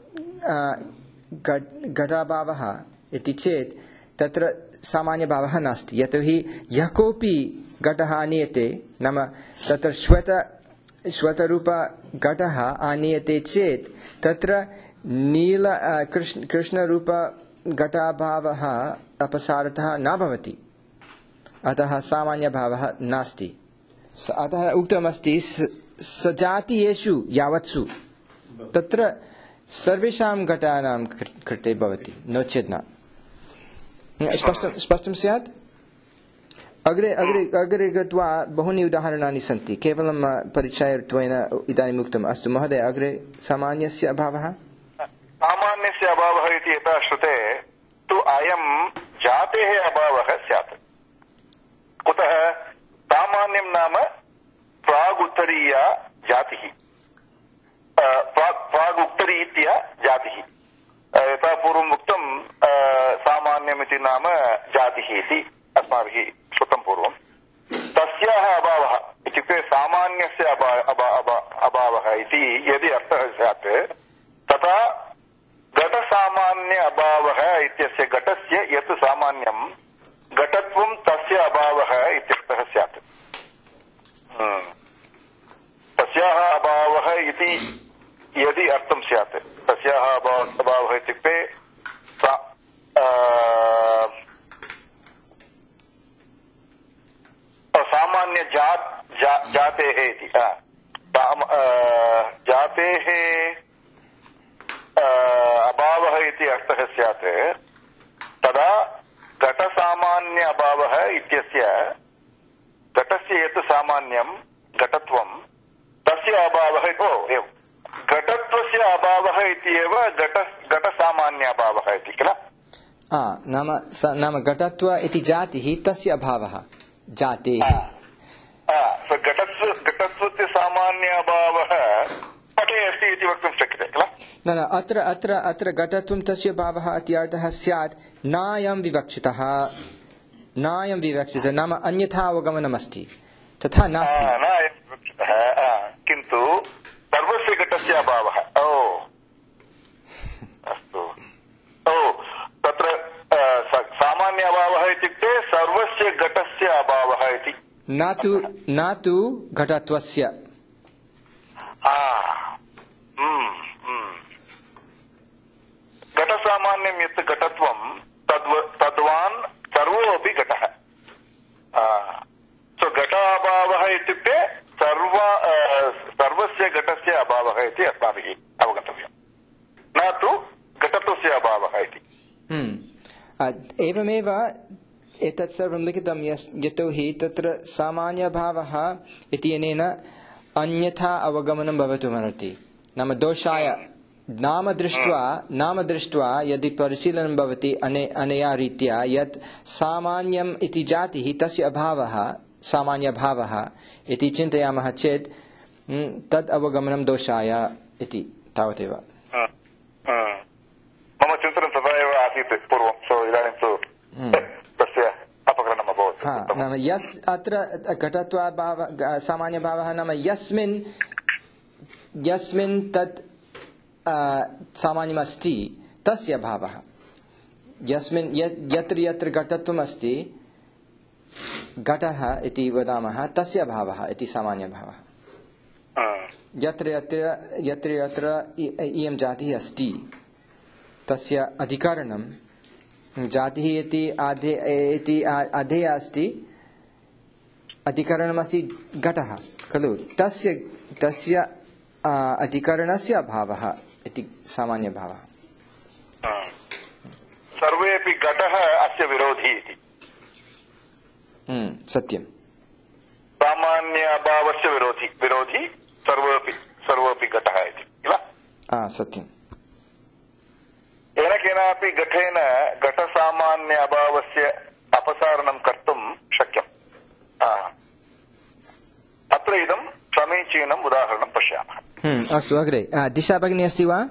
घटाभावः इति चेत् तत्र सामान्यभावः नास्ति यतोहि यः कोऽपि घटः आनीयते नाम तत्र श्वेत श्वेतरूपघटः आनीयते चेत् तत्र नील कृष्ण कृष्णरूपघटाभावः अपसारितः न भवति अतः सामान्यभावः नास्ति अतः उक्तमस्ति सजातीयेषु यावत्सु तत्र सर्वेषां घटानां कृते भवति नो चेत् न स्पष्टं स्पष्टं स्यात् अग्रे अग्रे अग्रे गत्वा बहूनि उदाहरणानि सन्ति केवलं परिचयत्वेन इदानीम् उक्तम् अस्तु महोदय अग्रे सामान्यस्य अभावः सामान्यस्य अभावः इति यथा श्रुते तु अयं जातेः अभावः स्यात् कुतः सामान्यं नाम प्रागुत्तरीया जातिः प्रागुत्तरीत्या जातिः यथा पूर्वम् उक्तं सामान्यमिति नाम जातिः इति अस्माभिः श्रुतं पूर्वं तस्याः अभावः इत्युक्ते सामान्यस्य अभावः इति यदि अर्थः स्यात् तथा घटसामान्य अभावः इत्यस्य घटस्य यत् सामान्यं घटत्वं तस्य अभावः इत्यर्थः स्यात् तस्याः अभावः इति यदि अर्थं स्यात् तस्याः अभावः इत्युक्ते सामान्य जातेः इति जातेः अभावः इति अर्थः स्यात् तदा घटसामान्य अभावः इत्यस्य घटस्य यत् सामान्यं घटत्वं तस्य अभावः ओ एवं घटत्वस्य अभावः इति एव घट घटसामान्य अभावः इति किल नाम नाम घटत्व इति जातिः तस्य अभावः जातेः घटत्व घटत्वस्य सामान्य अभावः पटे अस्ति इति वक्तुं शक्यते किल न न अत्र अत्र अत्र घटत्वं तस्य भावः इत्यर्थः स्यात् नायं विवक्षितः नायं विवक्षितः नाम अन्यथा अवगमनमस्ति तथा नास्ति किन्तु सर्वस्य घटस्य अभावः ओ अस्तु ओ तत्र सामान्य अभावः इत्युक्ते सर्वस्य घटस्य अभावः इति न तु न तु घटत्वस्य घटसामान्यं यत् घटत्वं तद्वान् सर्वोऽपि घटः सो घटाभावः इत्युक्ते सर्व सर्वस्य घटस्य अभावः इति अस्माभिः अवगन्तव्यं न तु घटत्वस्य अभावः इति एवमेव एतत् सर्वं लिखितं यतोहि तत्र सामान्यभावः इत्यनेन अन्यथा अवगमनं भवितुमर्हति नाम दोषाय नाम दृष्ट्वा नाम दृष्ट्वा यदि परिशीलनं भवति अने अनया रीत्या यत् सामान्यम् इति जातिः तस्य अभावः सामान्यभावः इति चिन्तयामः चेत् तद् अवगमनं दोषाय इति तावदेव मम चिन्तनं तथा एव आसीत् पूर्वं सो इदानीं तु तस्य अपकरणम् अभवत् नाम यस् अत्र घटत्वाभावः सामान्यभावः नाम यस्मिन् यस्मिन् तत् सामान्यमस्ति तस्य भावः यस्मिन् यत्र यत्र घटत्वम् अस्ति घटः इति वदामः तस्य भावः इति सामान्यभावः यत्र यत्र यत्र यत्र इयं जातिः अस्ति तस्य अधिकरणं जातिः इति आधे इति अधेय अस्ति अधिकरणमस्ति घटः खलु तस्य तस्य अधिकरणस्य अभावः इति सामान्यभावः सर्वेपि घटः अस्य विरोधी इति सत्यं अभावस्य विरोधी विरोधी सर्वोऽपि सर्वोऽपि घटः इति किल सत्यम् येन केनापि घटेन घटसामान्य अभावस्य अपसारणं कर्तुं शक्यम् अत्र इदं समीचीनम् उदाहरणं पश्यामः। अस्तु अग्रे दिशा भगिनी अस्ति वा?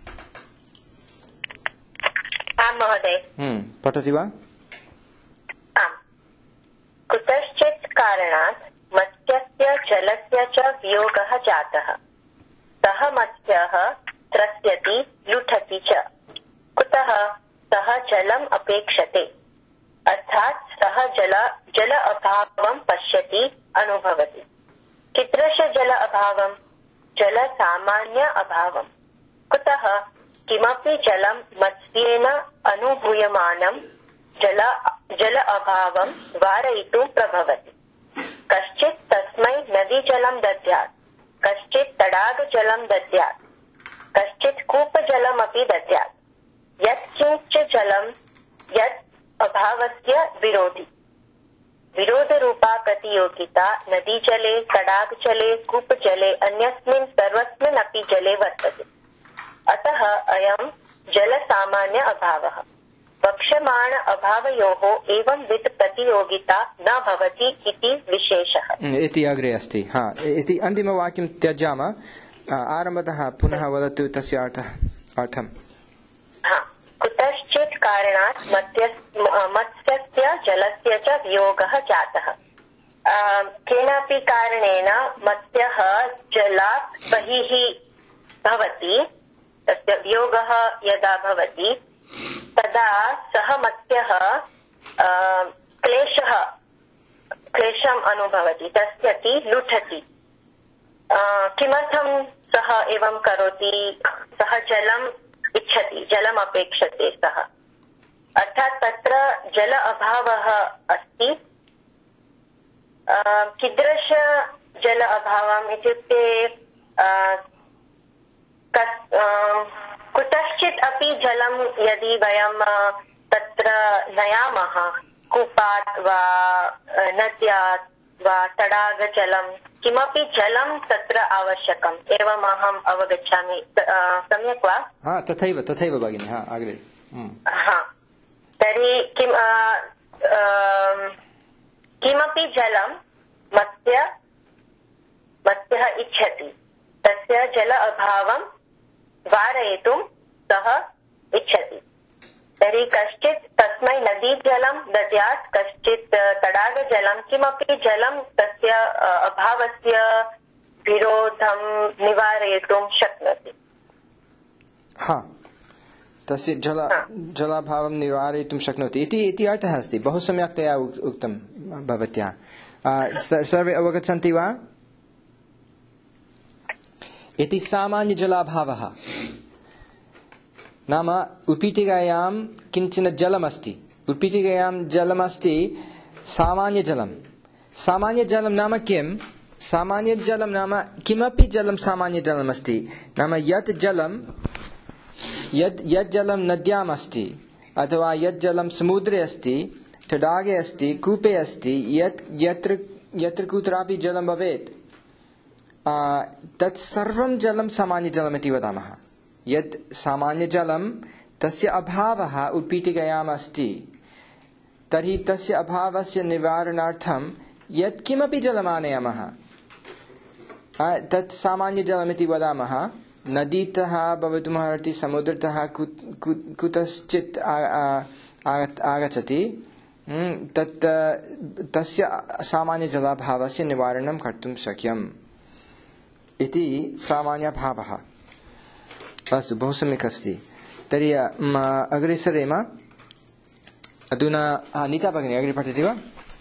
आं महोदय। पठति वा? आम्। कुतश्चित् कारणात् मत्स्यस्य जलस्य च वियोगः जातः। सः मत्स्यः त्रस्यति लुठति च। कुतः? सः जलम् अपेक्षते, अर्थात् सः जल जल अभावं पश्यति, अनुभवति। कीदृश जल अभावं? जल सामान्य अभावं। कुतः? किमपि जलं मत्स्येन अनुभूयमानं जल जल अभावं वारयितुं प्रभवति। कश्चित् तस्मै नदीजलं दद्यात्, कश्चित् तडागजलं दद्यात्, कश्चित् कूपजलमपि दद्यात्। यत्किञ्च जलं यत् अभावस्य विरोधी। विरोधरूपा प्रतियोगिता नदीजले, तडागजले, कूपजले, अन्यस्मिन् सर्वस्मिन् अपि जले वर्तते। अतः अयं जलसामान्य अभावः। वक्ष्यमाण अभावयोः एवंविध प्रतियोगिता न भवति इति विशेषः। इति अग्रे अस्ति। हा, इति अन्तिमवाक्यं त्यजामः। आरम्भतः पुनः वदतु तस्य अर्थः अर्थम्। कुतश्चित् कारणात् मत्स्यस्य जलस्य च वियोगः जातः। केनापि कारणेन मत्स्यः जलात् बहिः भवति, तस्य वियोगः यदा भवति तदा सः मत्स्यः क्लेशः क्लेशम् अनुभवति, त्रस्यति, लुठति। किमर्थं सः एवं करोति? सः जलम् इच्छति, जलम् अपेक्षते सः, अर्थात् तत्र जल अभावः अस्ति। कीदृश जल अभावम् इत्युक्ते कुतश्चित् अपि जलं यदि वयं तत्र नयामः, कूपात् वा नद्यात् वा तडागजलं, किमपि जलं तत्र आवश्यकम्, एवम् अहम् अवगच्छामि। सम्यक् वा? हा, तथैव तथैव भगिनि। हा, अग्रे। हा, तर्हि किं किमपि जलं मत्स्य मत्स्यः इच्छति, तस्य जल अभावं वारयितुं सः इच्छति। तर्हि कश्चित् तस्मै नदीजलं दद्यात्, कश्चित् तडागजलं, किमपि जलं तस्य अभावस्य विरोधं निवारयितुं शक्नोति। हा, तस्य जल जलाभावं निवारयितुं शक्नोति इति इति अर्थः अस्ति। बहु सम्यक्तया उक्तं भवत्या। सर्वे अवगच्छन्ति वा? इति सामान्यजलाभावः नाम उत्पीठिकायां किञ्चन जलमस्ति, उत्पीठिकायां जलमस्ति, सामान्यजलं। सामान्यजलं नाम किं? सामान्यजलं नाम किमपि जलं सामान्यजलमस्ति, नाम यत् जलं यद् यत् जलं नद्याम् अस्ति अथवा यत् जलं समुद्रे अस्ति, तडागे अस्ति, कूपे अस्ति, यत् यत्र यत्र कुत्रापि जलं भवेत्, तत् सर्वं जलं सामान्यजलमिति वदामः। यत् सामान्यजलं तस्य अभावः उत्पीठिकायाम् अस्ति, तर्हि तस्य अभावस्य निवारणार्थं यत् किमपि जलम् आनयामः तत् सामान्यजलमिति वदामः। नदीतः भवितुमर्हति, समुद्रतः कुतश्चित् आगच्छति, तत् तस्य सामान्यजलाभावस्य निवारणं कर्तुं शक्यम् इति सामान्यभावः। अस्तु, बहु सम्यक् अस्ति। तर्हि अग्रे सरेम। अधुना नीता भगिनी अग्रे पठति वा?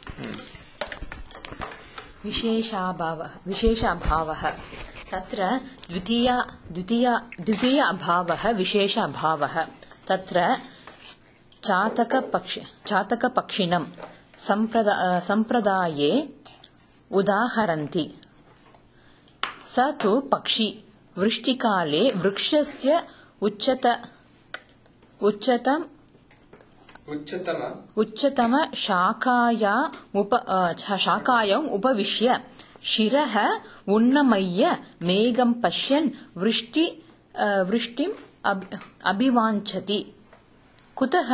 विशेषाभावः विशेषाभावः तत्र द्वितीय द्वितीय द्वितीय अभावः विशेषाभावः। तत्र चातकपक्ष चातकपक्षिणं सम्प्रदा सम्प्रदाये उदाहरन्ति। स तु पक्षी वृष्टिकाले वृक्षस्य उच्चत उच्चतम उच्चतम उच्चतम शाखाया उप शाखायाम् उपविश्य शिरः उन्नमय्य मेघं पश्यन् वृष्टि वृष्टिम् अभिवाञ्छति कुतः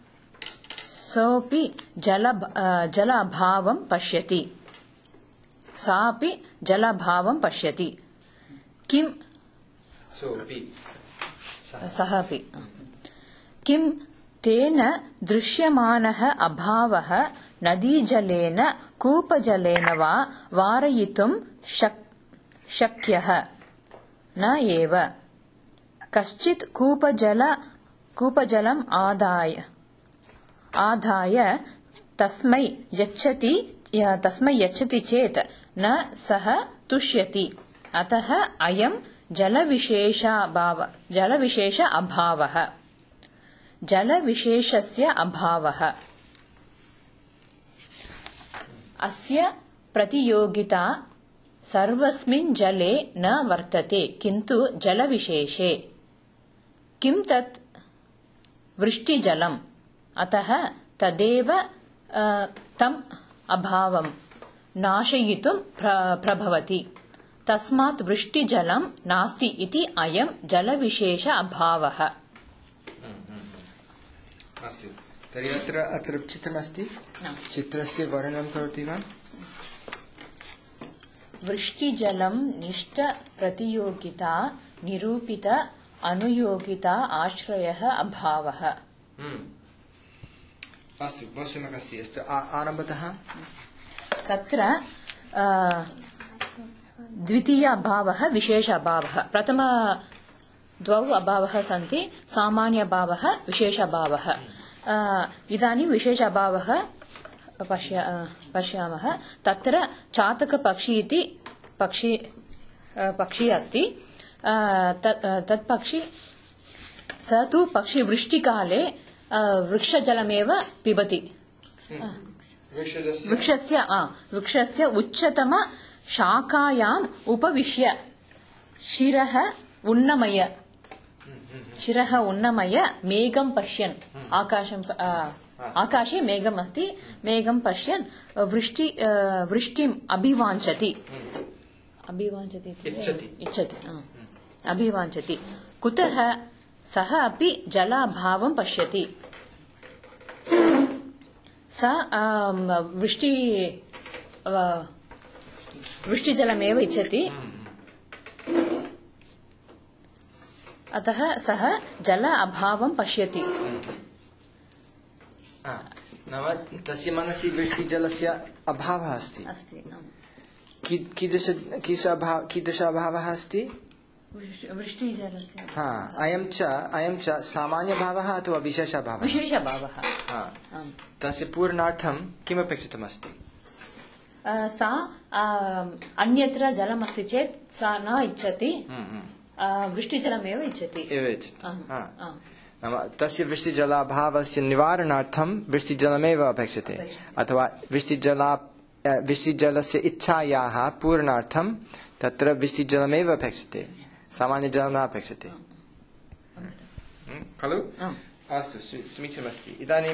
सोऽपि जल जलाभावं पश्यति सापि जलाभावं पश्यति किं सः अपि किं तेन दृश्यमानः अभावः नदीजलेन कूपजलेन वा वारयितुं शक्यः न एव कश्चित् कूपजल कूपजलम् आदाय आदाय तस्मै यच्छति तस्मै यच्छति चेत् न सः तुष्यति अतः अयं जलविशेषाभाव जलविशेष अभावः जलविशेषस्य अभावः अस्य प्रतियोगिता सर्वस्मिन् जले न वर्तते किन्तु जलविशेषे किं तत् वृष्टिजलम् अतः तदेव तम् अभावं नाशयितुं प्रभवति तस्मात् वृष्टिजलं नास्ति इति अयं जलविशेष अभावः अस्तु तर्हि अत्र अत्र चित्रमस्ति चित्रस्य वर्णनं करोति वा वृष्टिजलं निष्ठ प्रतियोगिता निरूपित अनुयोगिता आश्रयः अभावः अस्तु बहु सम्यक् अस्ति अस्तु आरम्भतः तत्र द्वितीय अभावः विशेष अभावः प्रथम द्वौ अभावः सन्ति सामान्य अभावः विशेष अभावः इदानीं विशेष अभावः पश्य पश्यामः तत्र चातकपक्षी इति पक्षी पक्षी अस्ति तत् पक्षी स तु पक्षी वृष्टिकाले वृक्षजलमेव पिबति वृक्षस्य वृक्षस्य उच्चतम शाखायाम् उपविश्य शिरः उन्नमय शिरः उन्नमय मेघं पश्यन् आकाशं आकाशे मेघम् अस्ति मेघं पश्यन् वृष्टि वृष्टिम् अभिवाञ्छति अभिवाञ्छति इच्छति अभिवाञ्छति कुतः सः अपि जलाभावं पश्यति स वृष्टि वृष्टिजलमेव इच्छति अतः सः जल अभावं पश्यति नाम तस्य मनसि वृष्टिजलस्य अभावः अस्ति कीदृश कीदृश अभावः अस्ति वृष्टिजलस्य हा अयं च अयं च सामान्यभावः अथवा विशेषभावः विशेषभावः तस्य पूर्णार्थं किमपेक्षितमस्ति सा अन्यत्र जलमस्ति चेत् सा न इच्छति वृष्टिजलमेव इच्छति नाम तस्य वृष्टिजलाभावस्य निवारणार्थं वृष्टिजलमेव अपेक्षते अथवा वृष्टिजला वृष्टिजलस्य इच्छायाः पूर्णार्थं तत्र वृष्टिजलमेव अपेक्षते सामान्यजलं न अपेक्षते खलु अस्तु समीचीनमस्ति इदानीं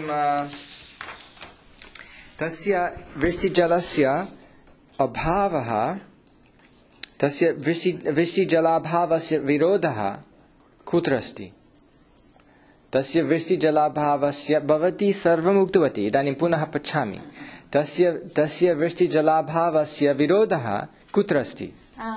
तस्य वृष्टिजलस्य अभावः तस्य वृष्टि वृष्टिजलाभावस्य विरोधः कुत्र अस्ति तस्य वृष्टिजलाभावस्य भवती सर्वम् उक्तवती इदानीं पुनः पृच्छामि तस्य तस्य वृष्टिजलाभावस्य विरोधः कुत्र अस्ति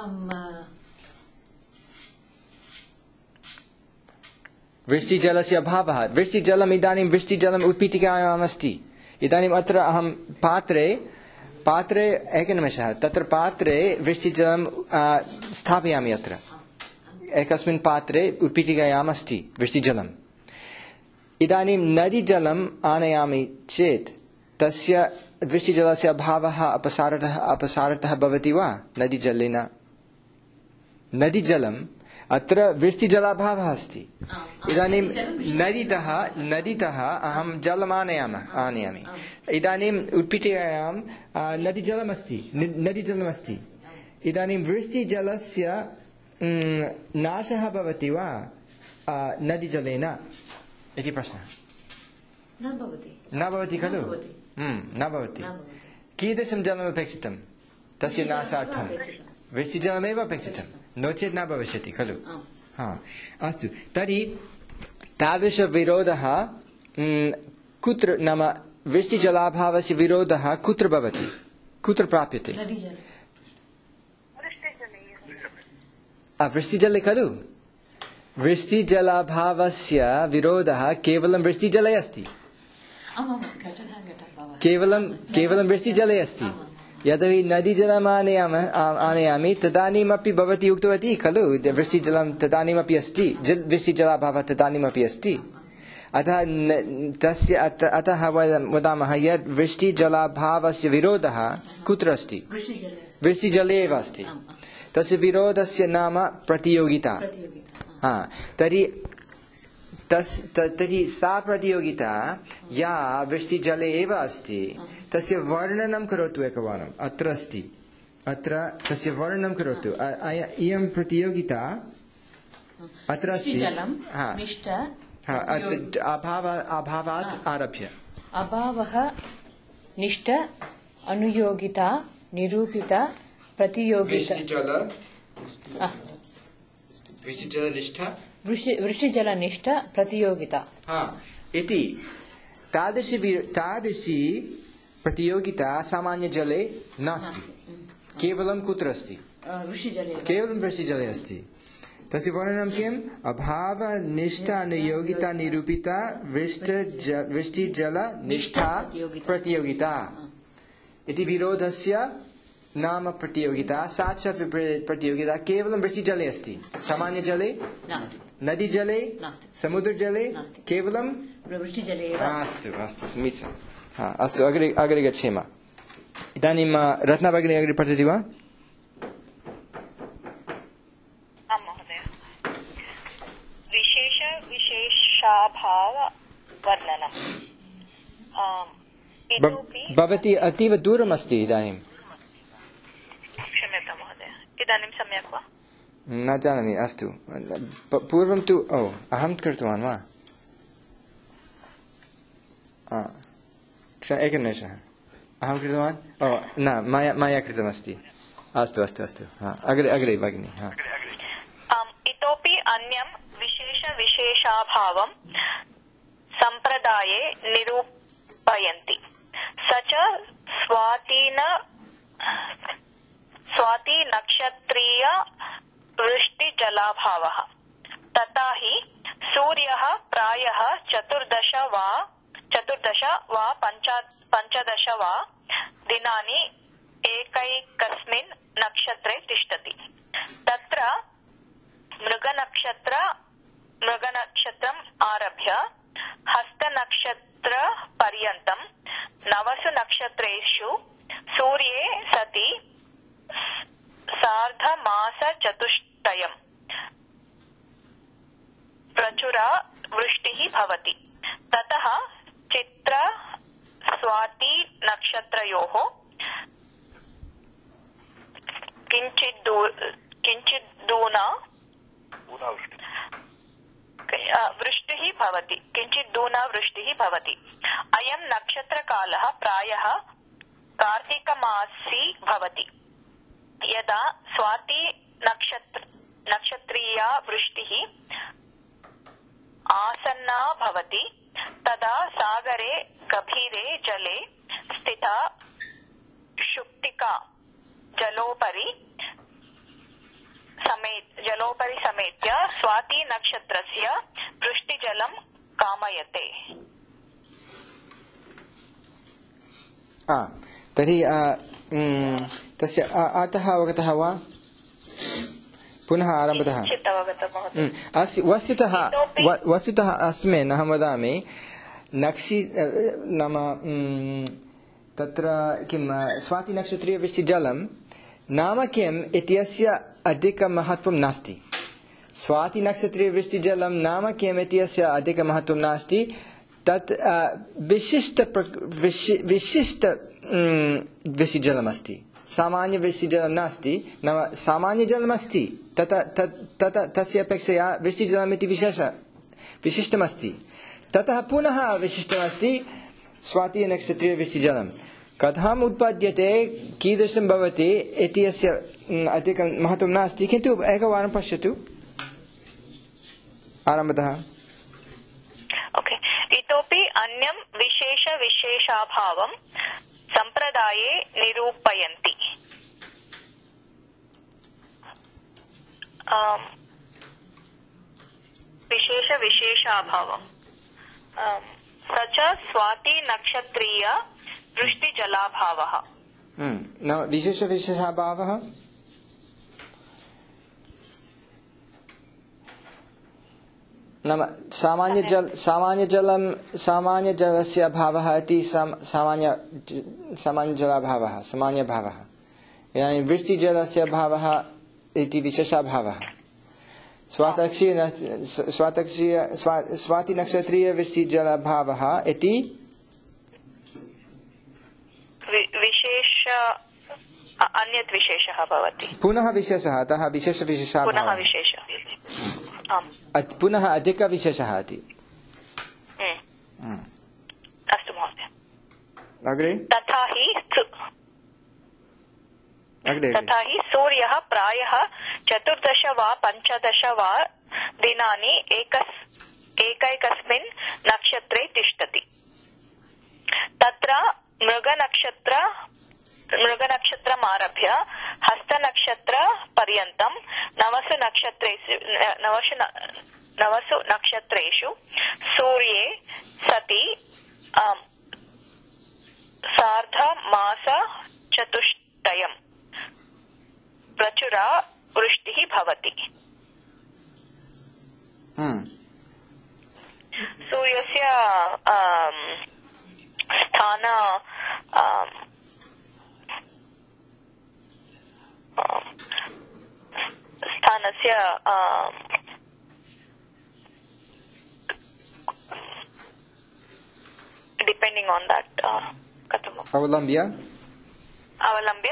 वृष्टिजलस्य अभावः वृष्टिजलम् इदानीं वृष्टिजलम् उत्पीठिकायाम् अस्ति इदानीम् अत्र अहं पात्रे पात्रे एकनिमेषः तत्र पात्रे वृष्टिजलं स्थापयामि अत्र एकस्मिन् पात्रे उत्पीठिकायाम् अस्ति वृष्टिजलम् इदानीं नदीजलम् आनयामि चेत् तस्य वृष्टिजलस्य अभावः अपसारतः अपसारतः भवति वा नदीजलेन नदीजलम् अत्र वृष्टिजलाभावः अस्ति इदानीं नदीतः नदीतः अहं जलम् आनयामि आनयामि इदानीम् उत्पीठिकायां नदीजलमस्ति नदीजलमस्ति इदानीं वृष्टिजलस्य नाशः भवति वा नदीजलेन इति प्रश्नः न भवति न भवति खलु न भवति कीदृशं जलम् अपेक्षितं तस्य नाशार्थं वृष्टिजलमेव अपेक्षितं नो चेत् न भविष्यति खलु हा अस्तु तर्हि तादृशविरोधः कुत्र नाम वृष्टिजलाभावस्य विरोधः कुत्र भवति कुत्र प्राप्यते वृष्टिजले खलु वृष्टिजलाभावस्य विरोधः केवलं वृष्टिजले अस्ति केवलं केवलं वृष्टिजले अस्ति यदि नदीजलम् आनयामः आनयामि तदानीमपि भवती उक्तवती खलु वृष्टिजलं तदानीमपि अस्ति जल वृष्टिजलाभावः तदानीमपि अस्ति अतः तस्य अतः वयं वदामः यत् वृष्टिजलाभावस्य विरोधः कुत्र अस्ति वृष्टिजले एव अस्ति तस्य विरोधस्य नाम प्रतियोगिता हा तर्हि तस् तर्हि सा प्रतियोगिता या वृष्टिजले एव अस्ति तस्य वर्णनं करोतु एकवारम् अत्र अस्ति अत्र तस्य वर्णनं करोतु इयं प्रतियोगिता अत्र अस्ति अभाव अभावात् आरभ्य अभावः निष्ठ अनुयोगिता निरूपिता प्रतियोगिता वृष्टिजलनिष्ठा वृष्टिजलनिष्ठ प्रतियोगिता इति तादृशी तादृशी प्रतियोगिता सामान्यजले नास्ति केवलं कुत्र अस्ति केवलं वृष्टिजले अस्ति तस्य वर्णनं किम् अभावनिष्ठा अनुयोगिता निरूपिता वृष्टिजलनिष्ठा प्रतियोगिता इति विरोधस्य नाम प्रतियोगिता सा च प्रतियोगिता केवलं वृष्टिजले अस्ति सामान्यजले नदीजले समुद्रजले केवलं वृष्टिजले अस्तु अस्तु समीचीनम् अस्तु अग्रे अग्रे गच्छेम इदानीं रत्ना भगिनी अग्रे पठति वा आम् महोदय विशेष विशेषाभाव वर्णनम् भवती अतीव दूरम् अस्ति इदानीं क्षम्यतां महोदय इदानीं सम्यक् वा न जानामि अस्तु पूर्वं तु ओ अहं कृतवान् वा एकनिमेषः अहं कृतवान् ओ न मया मया कृतमस्ति अस्तु अस्तु अस्तु अग्रे अग्रे भगिनि इतोपि अन्यं विशेषविशेषाभावं सम्प्रदाये निरूपयन्ति स च स्वातीन स्वाति नक्षत्रीय वृष्टिजलाभावः तथा हि सूर्यः प्रायः चतुर्दश वा चतुर्दश वा पञ्चदश वा दिनानि एकैकस्मिन् नक्षत्रे तिष्ठति तत्र मृगनक्षत्र मृगनक्षत्रम् आरभ्य हस्तनक्षत्र पर्यन्तं नवसु नक्षत्रेषु सूर्ये सति सार्धमासचतुष्टयम् प्रचुरा वृष्टिः भवति ततः चित्र स्वाति नक्षत्रयोः किञ्चित् किञ्चित् दूना वृष्टिः भवति किञ्चित् दूना वृष्टिः भवति अयं नक्षत्रकालः प्रायः कार्तिकमासी भवति यदा स्वाति नक्षत्र नक्षत्रीया वृष्टिः आसन्ना भवति तदा सागरे गभीरे जले स्थिता शुक्तिका जलोपरि समेत जलोपरि समेत्य स्वाति नक्षत्रस्य वृष्टिजलं कामयते तर्हि तस्य अतः अवगतः वा पुनः आरम्भतः अस्ति वस्तुतः वस्तुतः अस्मिन् अहं वदामि नक्षि नाम तत्र किं स्वातिनक्षत्रीयवृष्टिजलं नाम किम् इत्यस्य अधिकमहत्त्वं नास्ति स्वातिनक्षत्रीयवृष्टिजलं नाम किम् इत्यस्य अधिकमहत्त्वं नास्ति तत् विशिष्ट विशिष्ट वृष्टिजलमस्ति सामान्यवृष्टिजलं नास्ति नाम सामान्यजलमस्ति तत तत तस्य अपेक्षया वृष्टिजलमिति विशेष विशिष्टमस्ति ततः पुनः विशिष्टमस्ति स्वातिनक्षत्रीयवृष्टिजलं कथम् उत्पद्यते कीदृशं भवति इति अस्य अधिकं महत्त्वं नास्ति, किन्तु एकवारं पश्यतु आरम्भतः। ओके। इतोपि अन्यं विशेष विशेषाभावं सम्प्रदाये निरूपयन्ति। विशेष विशेषाभावं स च स्वाति नक्षत्रीय वृष्टिजलाभावः। विशेष विशेषाभावः नाम सामान्य जल सामान्य जलं सामान्य जलस्य अभावः इति सामान्य सामान्य जलाभावः सामान्य भावः। इदानीं वृष्टिजलस्य अभावः इति विशेषाभावः। स्वातक्षीय स्वातक्षीय स्वातिनक्षत्रीय वृष्टिजलाभावः इति विशेष अन्यत् विशेषः भवति। पुनः विशेषः, अतः विशेष विशेषः पुनः विशेषः पुनः अधिकविशेषः इति। अस्तु महोदय। अग्रे तथा हि तथा हि सूर्यः प्रायः चतुर्दश वा पञ्चदश वा दिनानि एकस् एकैकस्मिन् नक्षत्रे तिष्ठति। तत्र मृगनक्षत्र मृगनक्षत्रमारभ्य हस्तनक्षत्र पर्यन्तं नवसु नक्षत्रेषु नवसु नवसु नक्षत्रेषु सूर्ये सति सार्धमासचतुष्टयं प्रचुरा वृष्टिः भवति। सूर्यस्य स्थान स्थानस्य डिपेण्डिङ्ग् आन् दट् कथम् अवलम्ब्य अवलम्ब्य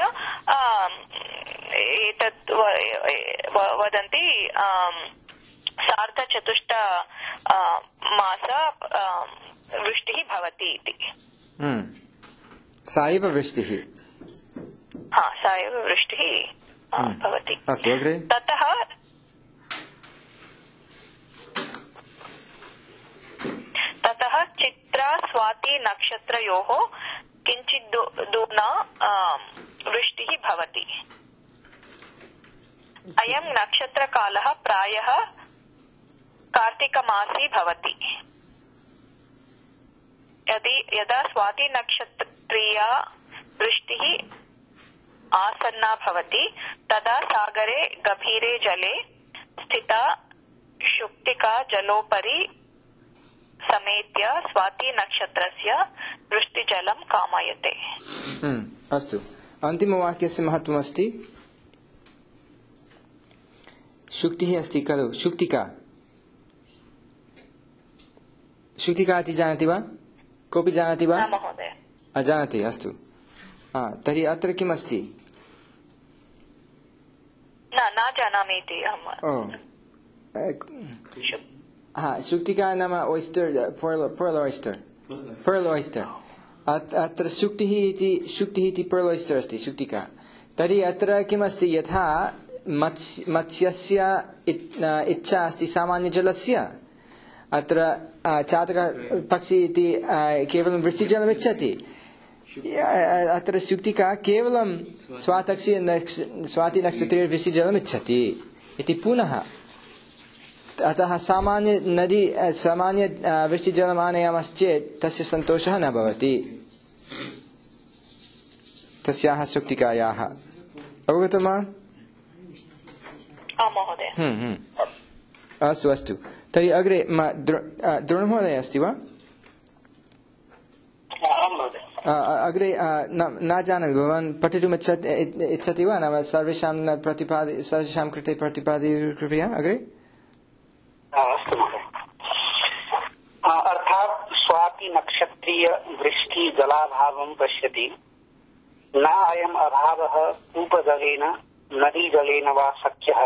एतत् वदन्ति सार्धचतुष्ट मास वृष्टिः भवति इति। सा एव वृष्टिः। हा, सा एव वृष्टिः भवति। ततः ततः चित्रा स्वाति नक्षत्रयोः किञ्चित् दूना वृष्टिः भवति। अयं नक्षत्रकालः प्रायः कार्तिकमासे भवति। यदि यदा स्वाति नक्षत्रीया वृष्टिः आसन्ना भवति तदा सागरे गभीरे जले स्थिता शुक्तिका जलोपरि समेत्य स्वाति नक्षत्रस्य वृष्टिजलं कामयते। अस्तु, अन्तिमवाक्यस्य महत्त्वमस्ति। शुक्तिः अस्ति खलु, शुक्तिका शुक्तिका इति जानाति वा? कोऽपि जानाति वा? अजानाति? अस्तु, तर्हि अत्र किम् अस्ति? न जानामि इति अहं। हा, शुक्तिका नाम ओयस्टर्, पर्ल् ओयस्टर्, पर्ल् ओयस्टर्। अत्र शुक्तिः इति शुक्तिः इति पर्ल् ओयस्टर् अस्ति शुक्तिका। तर्हि अत्र किमस्ति, यथा मत्स्यस्य इच्छा अस्ति सामान्यजलस्य, अत्र चातकपक्षी इति केवलं वृष्टिजलमिच्छति, अत्र शुक्तिका केवलं स्वातक्षी स्वातिनक्षत्रे वृष्टिजलमिच्छति इति। पुनः अतः सामान्य नदी सामान्य वृष्टिजलम् आनयामश्चेत् तस्य सन्तोषः न भवति तस्याः शुक्तिकायाः। अवगतं वा? अस्तु अस्तु, तर्हि अग्रे द्रोणमहोदय अस्ति वा? अग्रे न जानामि, भवान् पठितुम् इच्छति वा? नाम सर्वेषां प्रतिपादि सर्वेषां कृते प्रतिपादयतु कृपया। अग्रे अस्तु महोदय। अर्थात् स्वाति नक्षत्रीय वृष्टि जलाभावं पश्यति, न अयम् अभावः कूपजलेन नदीजलेन वा शक्यः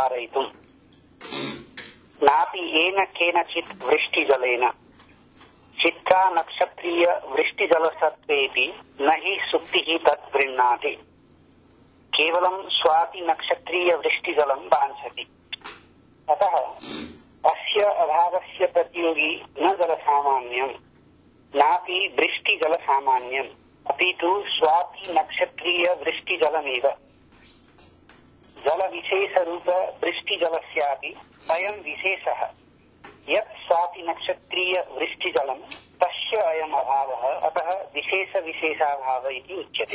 निवारयितुम्, नापि येन केनचित् वृष्टिजलेन। चित्रा नक्षत्रीय वृष्टिजलसत्त्वेऽपि न हि सुप्तिः तत् गृह्णाति केवलं स्वाति नक्षत्रीय वृष्टिजलं वाञ्छति। अतः अस्य अभावस्य प्रतियोगी न जलसामान्यं नापि वृष्टिजलसामान्यम् अपितु स्वाति नक्षत्रीय वृष्टिजलमेव। जलविशेषरूप वृष्टिजलस्यापि अयं विशेषः यत् स्वाति नक्षत्रीय वृष्टिजलं तस्य अयम् अभावः अतः विशेष विशेषाभाव इति उच्यते।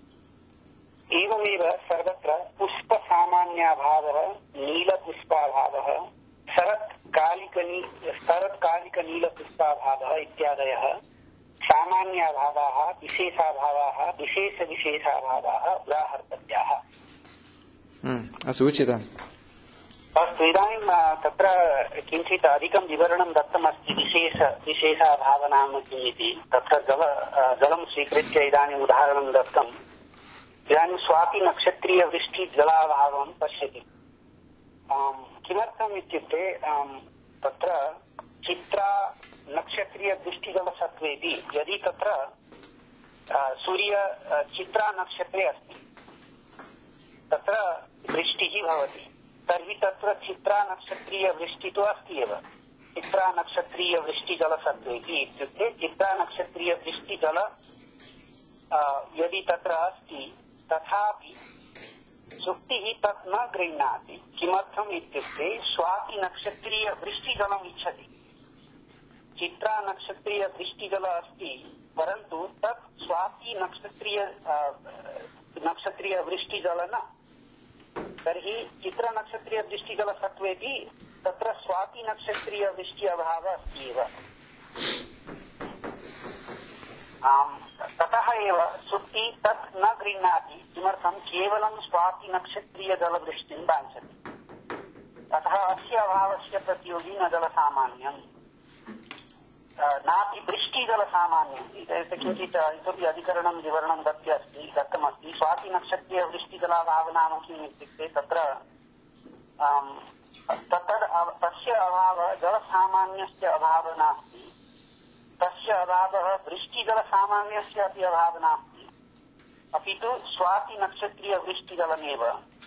एवमेव सर्वत्र पुष्प सामान्याभावः नीलपुष्पाभावः शरत्कालिकनी शरत्कालिकनीलपुष्पाभावः इत्यादयः सामान्याभावाः विशेषाभावाः विशेषविशेषाभावाः उदाहर्तव्याः। अस्तु उच्यताम्। अस्तु इदानीं तत्र किञ्चित् अधिकं विवरणं दत्तमस्ति विशेष विशेषाभाव नाम किम् इति। तत्र जल जलं स्वीकृत्य इदानीम् उदाहरणं दत्तम्। इदानीं स्वाति नक्षत्रीय वृष्टि जलाभावं पश्यति। किमर्थम् इत्युक्ते तत्र चित्रा नक्षत्रीय वृष्टिजलसत्त्वेऽपि यदि तत्र सूर्य चित्रा नक्षत्रे अस्ति तत्र वृष्टिः भवति तर्हि तत्र चित्रा नक्षत्रीय वृष्टि तु अस्ति एव। चित्रा नक्षत्रीय वृष्टिजलसत्त्वेऽपि इत्युक्ते चित्रा नक्षत्रीय वृष्टिजल यदि तत्र अस्ति तथापि सुप्तिः तत् न गृह्णाति। किमर्थम् इत्युक्ते स्वाति नक्षत्रीय वृष्टिजलम् इच्छति। चित्रा नक्षत्रीय वृष्टिजल अस्ति परन्तु तत् स्वाति नक्षत्रीय नक्षत्रीय वृष्टिजल न। तर्हि चित्र नक्षत्रीय वृष्टिजल सत्त्वेऽपि तत्र स्वाति नक्षत्रीय वृष्टि अभावः अस्ति एव। ततः एव सुप्ति तत् न गृह्णाति। किमर्थं केवलं स्वाति नक्षत्रीय जलवृष्टिं वाञ्छति। अतः अस्य अभावस्य प्रतियोगी न जलसामान्यम् नापि वृष्टिजलसामान्यम्। किञ्चित् इतोपि अधिकरणं विवरणं दत्ते अस्ति दत्तमस्ति। स्वाति नक्षत्रीय वृष्टिजलाभावः नाम किम् इत्युक्ते तत्र तत्र तस्य अभावः जलसामान्यस्य अभावः नास्ति। तस्य अभावः वृष्टिजलसामान्यस्य अपि अभावः नास्ति अपितु स्वाति नक्षत्रीय वृष्टिजलमेव।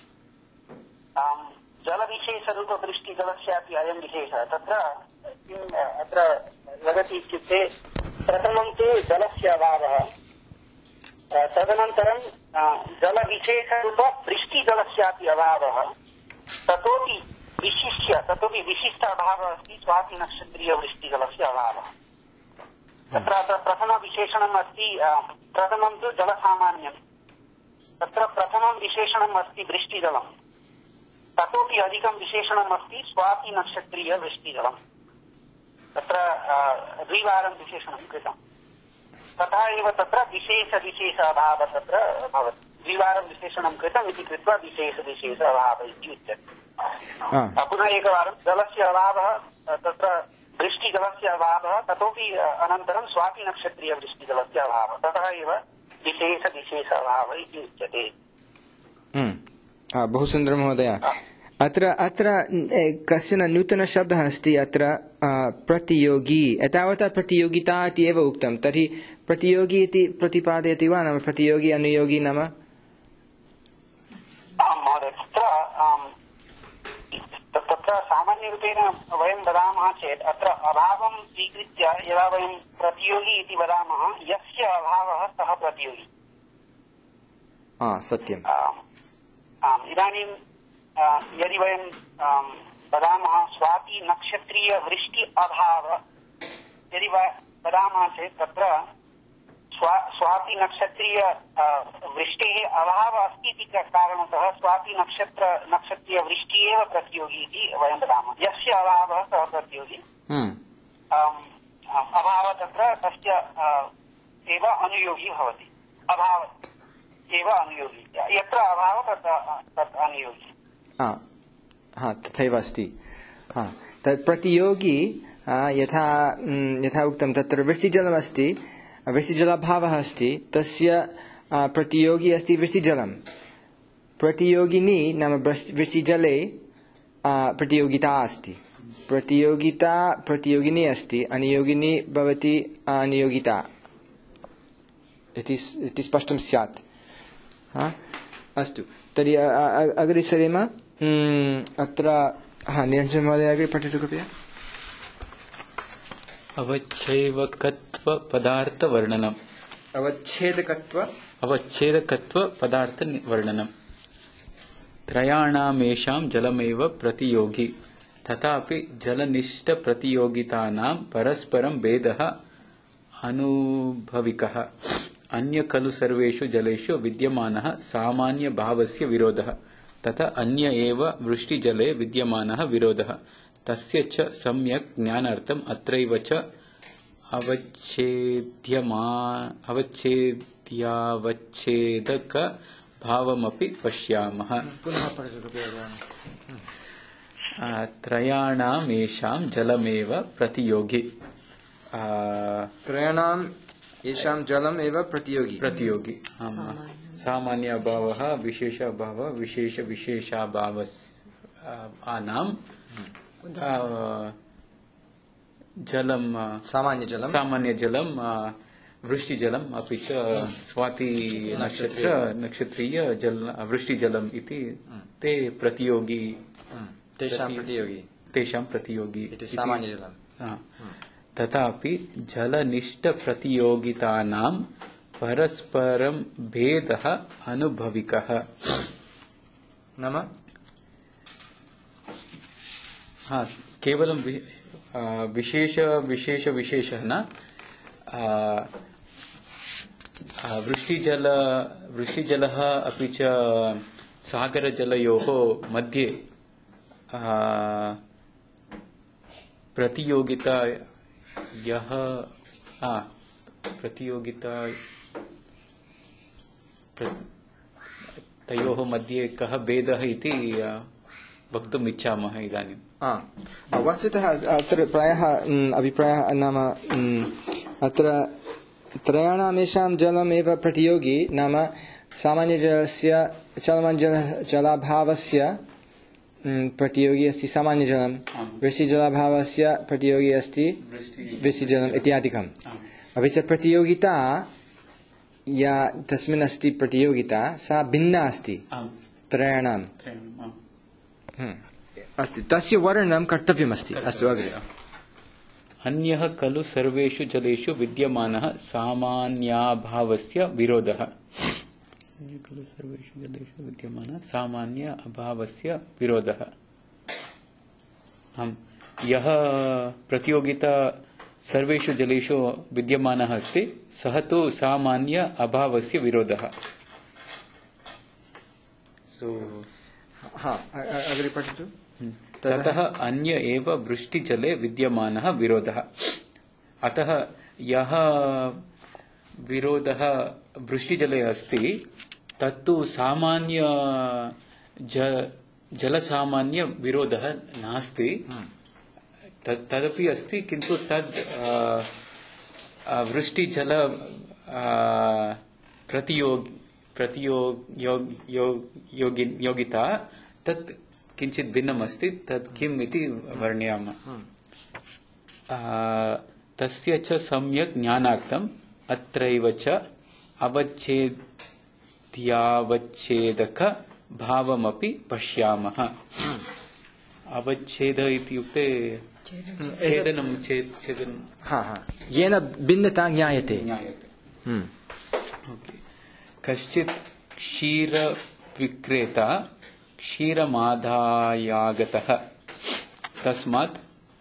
जलविशेषरूप वृष्टिजलस्यापि अयं विशेषः। तत्र किम् अत्र वदति इत्युक्ते प्रथमं तु जलस्य अभावः तदनन्तरं जलविशेषरूप वृष्टिजलस्यापि अभावः ततोपि विशिष्य ततोपि विशिष्ट अभावः अस्ति स्वाति नक्षत्रीय वृष्टिजलस्य अभावः। तत्र प्रथमविशेषणम् अस्ति प्रथमं तु जलसामान्यं। तत्र प्रथमं विशेषणम् अस्ति वृष्टिजलं ततोपि अधिकं विशेषणम् अस्ति स्वाति नक्षत्रीय वृष्टिजलम्। तत्र द्विवारं विशेषणं कृतं। तथा एव तत्र विशेष विशेष अभावः तत्र भवति। द्विवारं विशेषणं कृतम् इति कृत्वा विशेष विशेष अभावः इति उच्यते। पुनः एकवारं जलस्य अभावः तत्र वृष्टिजलस्य अभावः ततोपि अनन्तरं स्वाति नक्षत्रीय वृष्टिजलस्य अभावः ततः एव विशेष विशेष अभावः इति उच्यते। बहु सुन्दरं महोदय। अत्र अत्र कश्चन नूतनशब्दः अस्ति अत्र प्रतियोगी। एतावता प्रतियोगिता इति एव उक्तं। तर्हि प्रतियोगी इति प्रतिपादयति वा नाम प्रतियोगी अनुयोगी नाम? तत्र सामान्यरूपेण वयं वदामः चेत् अत्र अभावं स्वीकृत्य यदा वयं प्रतियोगी इति वदामः यस्य अभावः सः प्रतियोगी। सत्यम्। इदानीं यदि वयं वदामः स्वाति नक्षत्रीय वृष्टि अभाव यदि वदामः चेत् तत्र स्वाति नक्षत्रीय वृष्टेः अभावः अस्ति इति कारणतः स्वाति नक्षत्र नक्षत्रीय वृष्टि एव प्रतियोगी इति वयं वदामः। यस्य अभावः सः प्रतियोगी। अभावः तत्र तस्य एव अनुयोगी भवति। अभावः एव अनुयोगी। यत्र अभावः तत् अनुयोगी। हा तथैव अस्ति। तत् प्रतियोगी यथा यथा उक्तं तत्र वृष्टिजलमस्ति वृष्टिजलाभावः अस्ति तस्य प्रतियोगी अस्ति वृष्टिजलं। प्रतियोगिनी नाम वृष्टिजले प्रतियोगिता अस्ति। प्रतियोगिता प्रतियोगिनी अस्ति, अनियोगिनी भवति अनियोगिता इति इति स्पष्टं स्यात्। अस्तु, तर्हि अग्रे सरेम। अत्र हा निरञ्जन महोदय अग्रे पठतु कृपया। अवच्छेदकत्व पदार्थ वर्णनम्। अवच्छेदकत्व अवच्छेदकत्व पदार्थ वर्णनम्। त्रयाणामेषां जलमेव प्रतियोगी, तथापि जलनिष्ठ प्रतियोगितानां परस्परं भेदः अनुभविकः। अन्य खलु सर्वेषु जलेषु विद्यमानः सामान्य भावस्य विरोधः, तथा अन्य एव वृष्टिजले विद्यमानः विरोधः। तस्य च सम्यक् ज्ञानार्थम् अत्रैव च अवच्छेद्यमा अवच्छेद्यावच्छेदक भावमपि पश्यामः। त्रयाणामेषां जलमेव प्रतियोगी। त्रयाणाम् येषां जलम् एव प्रतियोगी प्रतियोगी सामान्य अभावः, विशेष अभावः, विशेष विशेषाभावनां जलं सामान्य जलं सामान्य जलं वृष्टिजलम् अपि च स्वाति नक्षत्र नक्षत्रीय जल वृष्टिजलम् इति ते प्रतियोगी तेषां प्रतियोगी तेषां प्रतियोगी इति सामान्य जलं। तथापि जलनिष्ठ प्रतियोगितानां परस्परं भेदः अनुभविकः। नाम हाँ, केवलं विशेष विशेष विशेषः न, वृष्टिजल वृष्टिजलः अपि च सागरजलयोः मध्ये प्रतियोगिता यः प्रतियोगिता तयोः मध्ये कः भेदः इति वक्तुम् इच्छामः इदानीम्। वस्तुतः अत्र प्रायः अभिप्रायः नाम अत्र त्रयाणामेषां जलमेव प्रतियोगी नाम सामान्यजलस्य चलमानजल जलाभावस्य प्रतियोगी अस्ति सामान्यजलं, वृष्टिजलाभावस्य प्रतियोगी अस्ति वृष्टिजलम् इत्यादिकम्। अपि च प्रतियोगिता या तस्मिन् अस्ति प्रतियोगिता सा भिन्ना अस्ति त्रयाणाम्। अस्तु, तस्य वर्णनं कर्तव्यमस्ति। अस्तु, अग्रे। अन्यः खलु सर्वेषु जलेषु विद्यमानः सामान्याभावस्य विरोधः। खलु सर्वेषु जलेषु विद्यमानः सामान्य अभावस्य विरोधः। हम यः प्रतियोगिता सर्वेषु जलेषु विद्यमानः अस्ति सः तु सामान्य अभावस्य विरोधः। अग्रे पठतु। ततः अन्य एव वृष्टिजले विद्यमानः विरोधः। अतः यः विरोधः वृष्टिजले अस्ति तत्तु सामान्य जलसामान्य विरोधः नास्ति, तदपि अस्ति, किन्तु तद् वृष्टिजल प्रतियोग प्रतियोगिता तत् किञ्चित् भिन्नम् अस्ति। तत् किम् इति वर्णयामः। तस्य च सम्यक् ज्ञानार्थम् अत्रैव च अवच्छेद्यावच्छेदक भावमपि पश्यामः। अवच्छेद इत्युक्ते छेदनं छेदनं येन भिन्नता ज्ञायते ज्ञायते कश्चित् क्षीरविक्रेता क्षीरमादायागतः, तस्मात्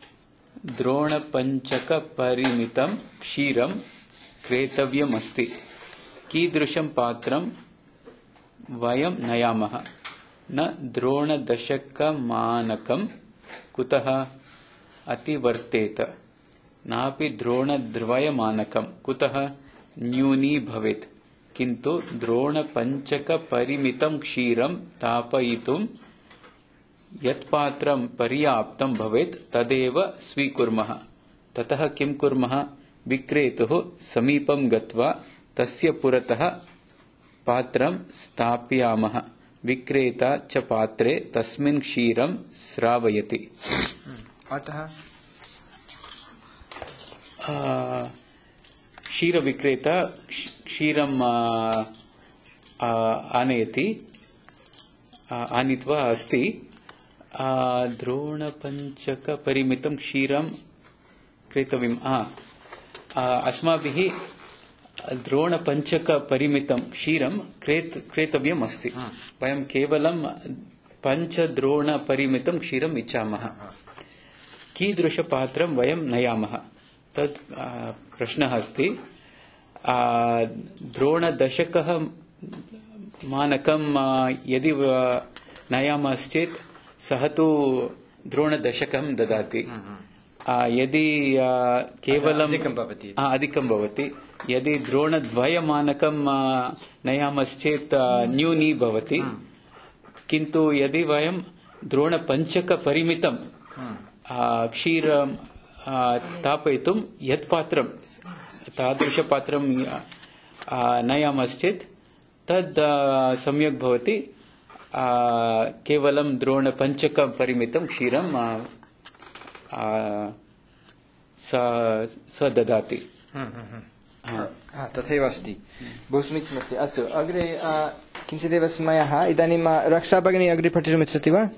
द्रोणपञ्चकपरिमितं क्षीरं क्रेतव्यमस्ति। कीदृशं पात्रं वयं नयामः? न द्रोणदशकमानकं कुतः अतिवर्तेत, नापि द्रोणद्वयमानकं कुतः न्यूनी भवेत्, किन्तु द्रोणपञ्चकपरिमितं क्षीरं तापयितुं यत्पात्रं पर्याप्तं भवेत् तदेव स्वीकुर्मः। ततः किं कुर्मः? विक्रेतुः समीपं गत्वा तस्य पुरतः पात्रं स्थापयामः। विक्रेता च पात्रे तस्मिन् क्षीरं श्रावयति। अतः क्षीरविक्रेता क्षीरम् आनयति आनीत्वा अस्ति द्रोणपञ्चकपरिमितं क्षीरं क्रेतव्यम् अस्माभिः द्रोणपञ्चकपरिमितं क्षीरं क्रेत क्रेतव्यम् अस्ति वयं केवलं पञ्चद्रोणपरिमितं क्षीरम् इच्छामः कीदृशपात्रं वयं नयामः तत् प्रश्नः अस्ति द्रोणदशकः मानकं यदि नयामश्चेत् सः तु द्रोणदशकं ददाति यदि केवलं अधिकं भवति यदि द्रोणद्वयमानकं नयामश्चेत् न्यूनी भवति किन्तु यदि वयं द्रोणपञ्चकपरिमितं क्षीरं तापयितुं यत् पात्रं तादृशपात्रं नयामश्चेत् तद् सम्यक् भवति केवलं द्रोणपञ्चकपरिमितं क्षीरं स ददाति तथैव अस्ति बहु समीचीनमस्ति अस्तु अग्रे किञ्चिदेव समयः इदानीं रक्षा भगिनी अग्रे पठितुमिच्छति वा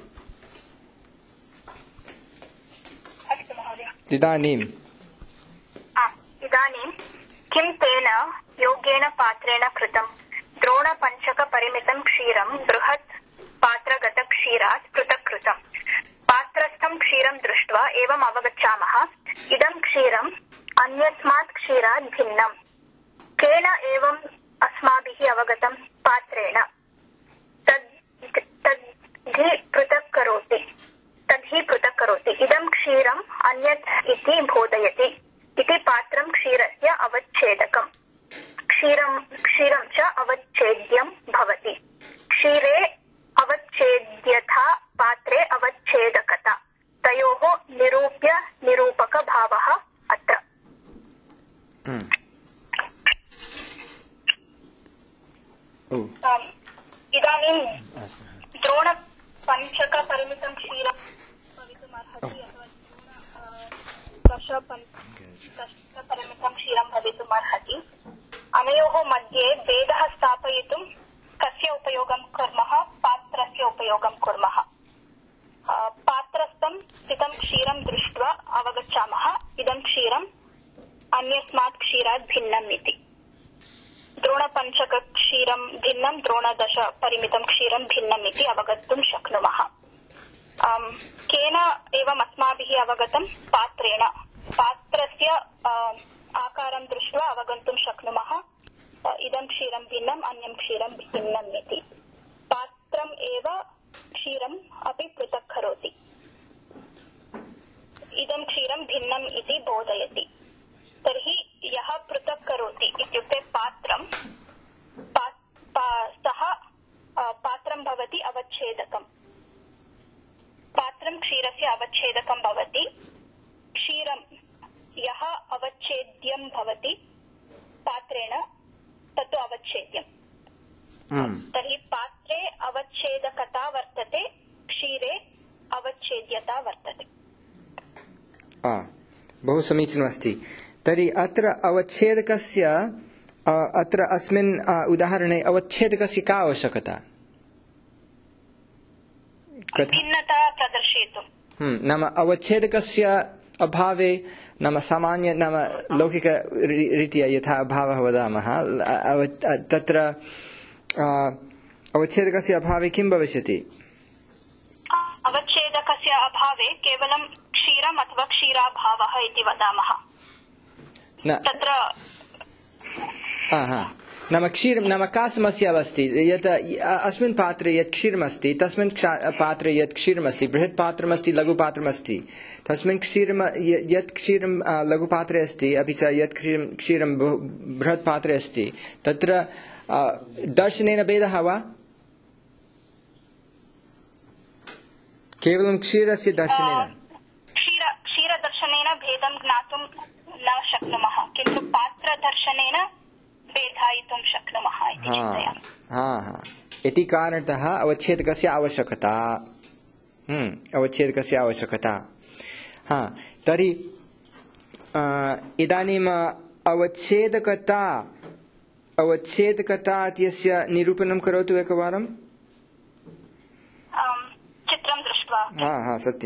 इदानीम् इदानीं किं तेन योग्येन पात्रेण कृतं द्रोणपञ्चकपरिमितं क्षीरं बृहत् पात्रगतक्षीरात् पृथक् कृतं पात्रस्थं क्षीरं दृष्ट्वा एवम् अवगच्छामः इदं क्षीरम् अन्यस्मात् क्षीरात् भिन्नम् केन एवम् अस्माभिः अवगतं पात्रेण तद्धि पृथक् करोति तद्धि पृथक् करोति इदं क्षीरम् अन्यत् इति बोधयति इति पात्रं क्षीरस्य अवच्छेदकम् क्षीरं क्षीरं च अवच्छेद्यं भवति क्षीरे अवच्छेद्यथा पात्रे अवच्छेदकता तयोः निरूप्य निरूपकभावः अत्र इदानीं द्रोणपञ्चकपरिमितं क्षीरं भवितुमर्हति अथवा दशपञ्चकपरिमितं क्षीरं भवितुमर्हति अनयोः मध्ये भेदः स्थापयितुं कस्य उपयोगं कुर्मः पात्रस्य उपयोगं कुर्मः पात्रस्थं स्थितं क्षीरं दृष्ट्वा अवगच्छामः इदं क्षीरम् अन्यस्मात् क्षीरात् भिन्नम् इति द्रोणपञ्चकक्षीरं भिन्नं द्रोणदश परिमितं क्षीरं भिन्नम् इति अवगन्तुं शक्नुमः केन एवम् अस्माभिः अवगतं पात्रेण पात्रस्य आकारं दृष्ट्वा अवगन्तुं शक्नुमः इदं क्षीरं भिन्नम् अन्यं क्षीरं भिन्नम् इति पात्रम् एव क्षीरम् अपि पृथक् करोति इदं क्षीरं भिन्नम् इति बोधयति तर्हि यः पृथक् करोति इत्युक्ते पात्रं सः पात्रं भवति अवच्छेदकम् पात्रं क्षीरस्य अवच्छेदकं भवति क्षीरं यः अवच्छेद्यं भवति पात्रेण तत्तु अवच्छेद्यम् तर्हि पात्रे अवच्छेदकता वर्तते क्षीरे अवच्छेद्यता वर्तते बहु समीचीनमस्ति तर्हि अत्र अवच्छेदकस्य अत्र अस्मिन् उदाहरणे अवच्छेदकस्य का आवश्यकता भिन्नता प्रदर्शयितुं नाम अवच्छेदकस्य अभावे नाम सामान्य नाम लौकिकरीत्या यथा अभावः वदामः तत्र अवच्छेदकस्य अभावे किं भविष्यति अवच्छेदकस्य अभावे केवलं क्षीरम् अथवा क्षीराभावः इति वदामः तत्र नाम क्षीरं नाम का समस्या अस्ति यत् अस्मिन् पात्रे यत् क्षीरमस्ति तस्मिन् पात्रे यत् क्षीरमस्ति बृहत् पात्रमस्ति लघुपात्रमस्ति तस्मिन् क्षीरं यत् क्षीरं लघुपात्रे अस्ति अपि च यत् क्षीरं बृहत् पात्रे अस्ति तत्र दर्शनेन भेदः वा केवलं क्षीरस्य दर्शनेन क्षीरदर्शनेन भेदं ज्ञातुं न शक्नुमः किन्तु पात्रदर्शनेन भेदायितुं शक्नुमः इति चिन्तयामि इति कारणतः अवच्छेदकस्य आवश्यकता अवच्छेदकस्य आवश्यकता हा तर्हि इदानीम् अवच्छेदकता अवच्छेदकता इत्यस्य निरूपणं करोतु एकवारं। चित्रं दृष्ट्वा हा हा सत्यं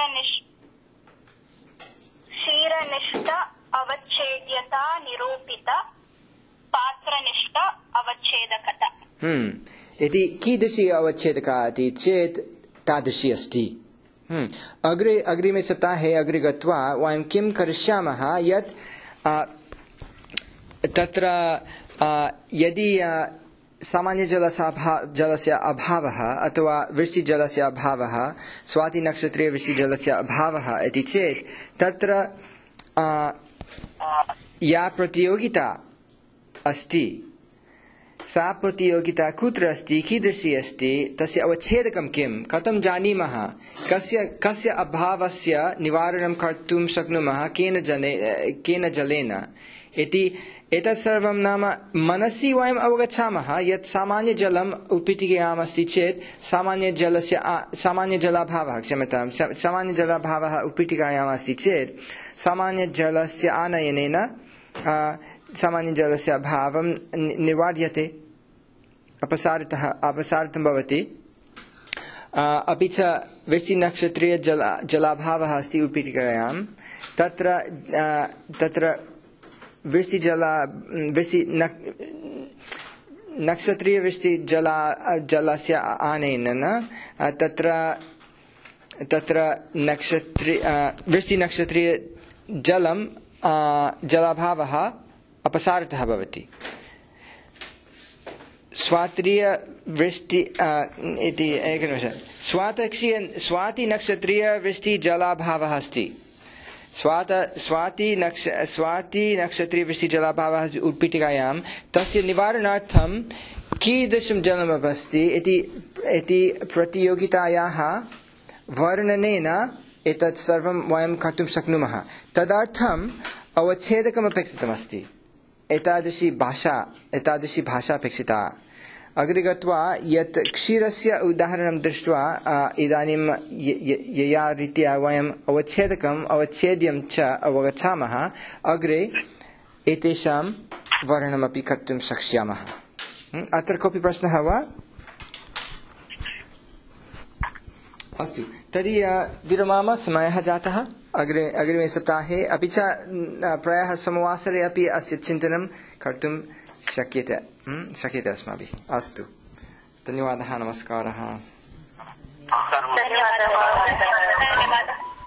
क्षीरनिष्ठ अवच्छेद्यता निरूपित पात्रनिष्ठ अवच्छेदकता। हम्म इति कीदृशी अवच्छेदका इति चेत् तादृशी अस्ति। हम्म अग्रे अग्रिमे सप्ताहे अग्रे गत्वा वयं किं करिष्यामः यत् तत्र यदि सामान्यजलस्य जलस्य अभावः अथवा वृष्टिजलस्य अभावः स्वातिनक्षत्रे वृष्टिजलस्य अभावः इति चेत् तत्र या प्रतियोगिता अस्ति सा प्रतियोगिता कुत्र अस्ति कीदृशी अस्ति तस्य अवच्छेदकं किं कथं जानीमः कस्य कस्य अभावस्य निवारणं कर्तुं शक्नुमः केन जने केन जलेन इति एतत् सर्वं नाम मनसि वयम् अवगच्छामः यत् सामान्यजलम् उत्पीठिकायाम् अस्ति चेत् सामान्यजलस्य सामान्यजलाभावः क्षम्यतां सामान्यजलाभावः उत्पीठिकायाम् अस्ति चेत् सामान्यजलस्य आनयनेन सामान्यजलस्य अभावं निवार्यते अपसारितः अपसारितं भवति। अपि च वृष्टिनक्षत्रीय जल जलाभावः अस्ति उत्पीठिकायां तत्र तत्र वृष्टिजला वृष्टि नक्षत्रीय वृष्टिजला जलस्य आनयनेन तत्र तत्र नक्षत्री वृष्टिनक्षत्रीय जलं जलाभावः अपसारितः भवति। स्वात्रीय वृष्टि इति एकनिमिषं स्वातक्षीय स्वातिनक्षत्रीय वृष्टिजलाभावः अस्ति। स्वात स्वाति नक्ष स्वाति नक्षत्रीय वृष्टिजलाभावः उत्पीठिकायां तस्य निवारणार्थं कीदृशं जलम् अस्ति इति इति प्रतियोगितायाः वर्णनेन एतत् सर्वं वयं कर्तुं शक्नुमः। तदर्थम् अवच्छेदकम् अपेक्षितमस्ति। एतादृशी भाषा एतादृशी भाषा अपेक्षिता। अग्रे गत्वा यत् क्षीरस्य उदाहरणं दृष्ट्वा इदानीं यया रीत्या वयम् अवच्छेदकम् अवच्छेद्यं च अवगच्छामः अग्रे एतेषां वर्णनमपि कर्तुं शक्ष्यामः। अत्र कोऽपि प्रश्नः वा? अस्तु तर्हि विरमामः समयः जातः। अग्रे अग्रिमे सप्ताहे अपि च प्रायः सोमवासरे अपि अस्य चिन्तनं कर्तुं शक्यते शक्यते अस्माभिः। अस्तु धन्यवादः नमस्कारः। धन्यवादः।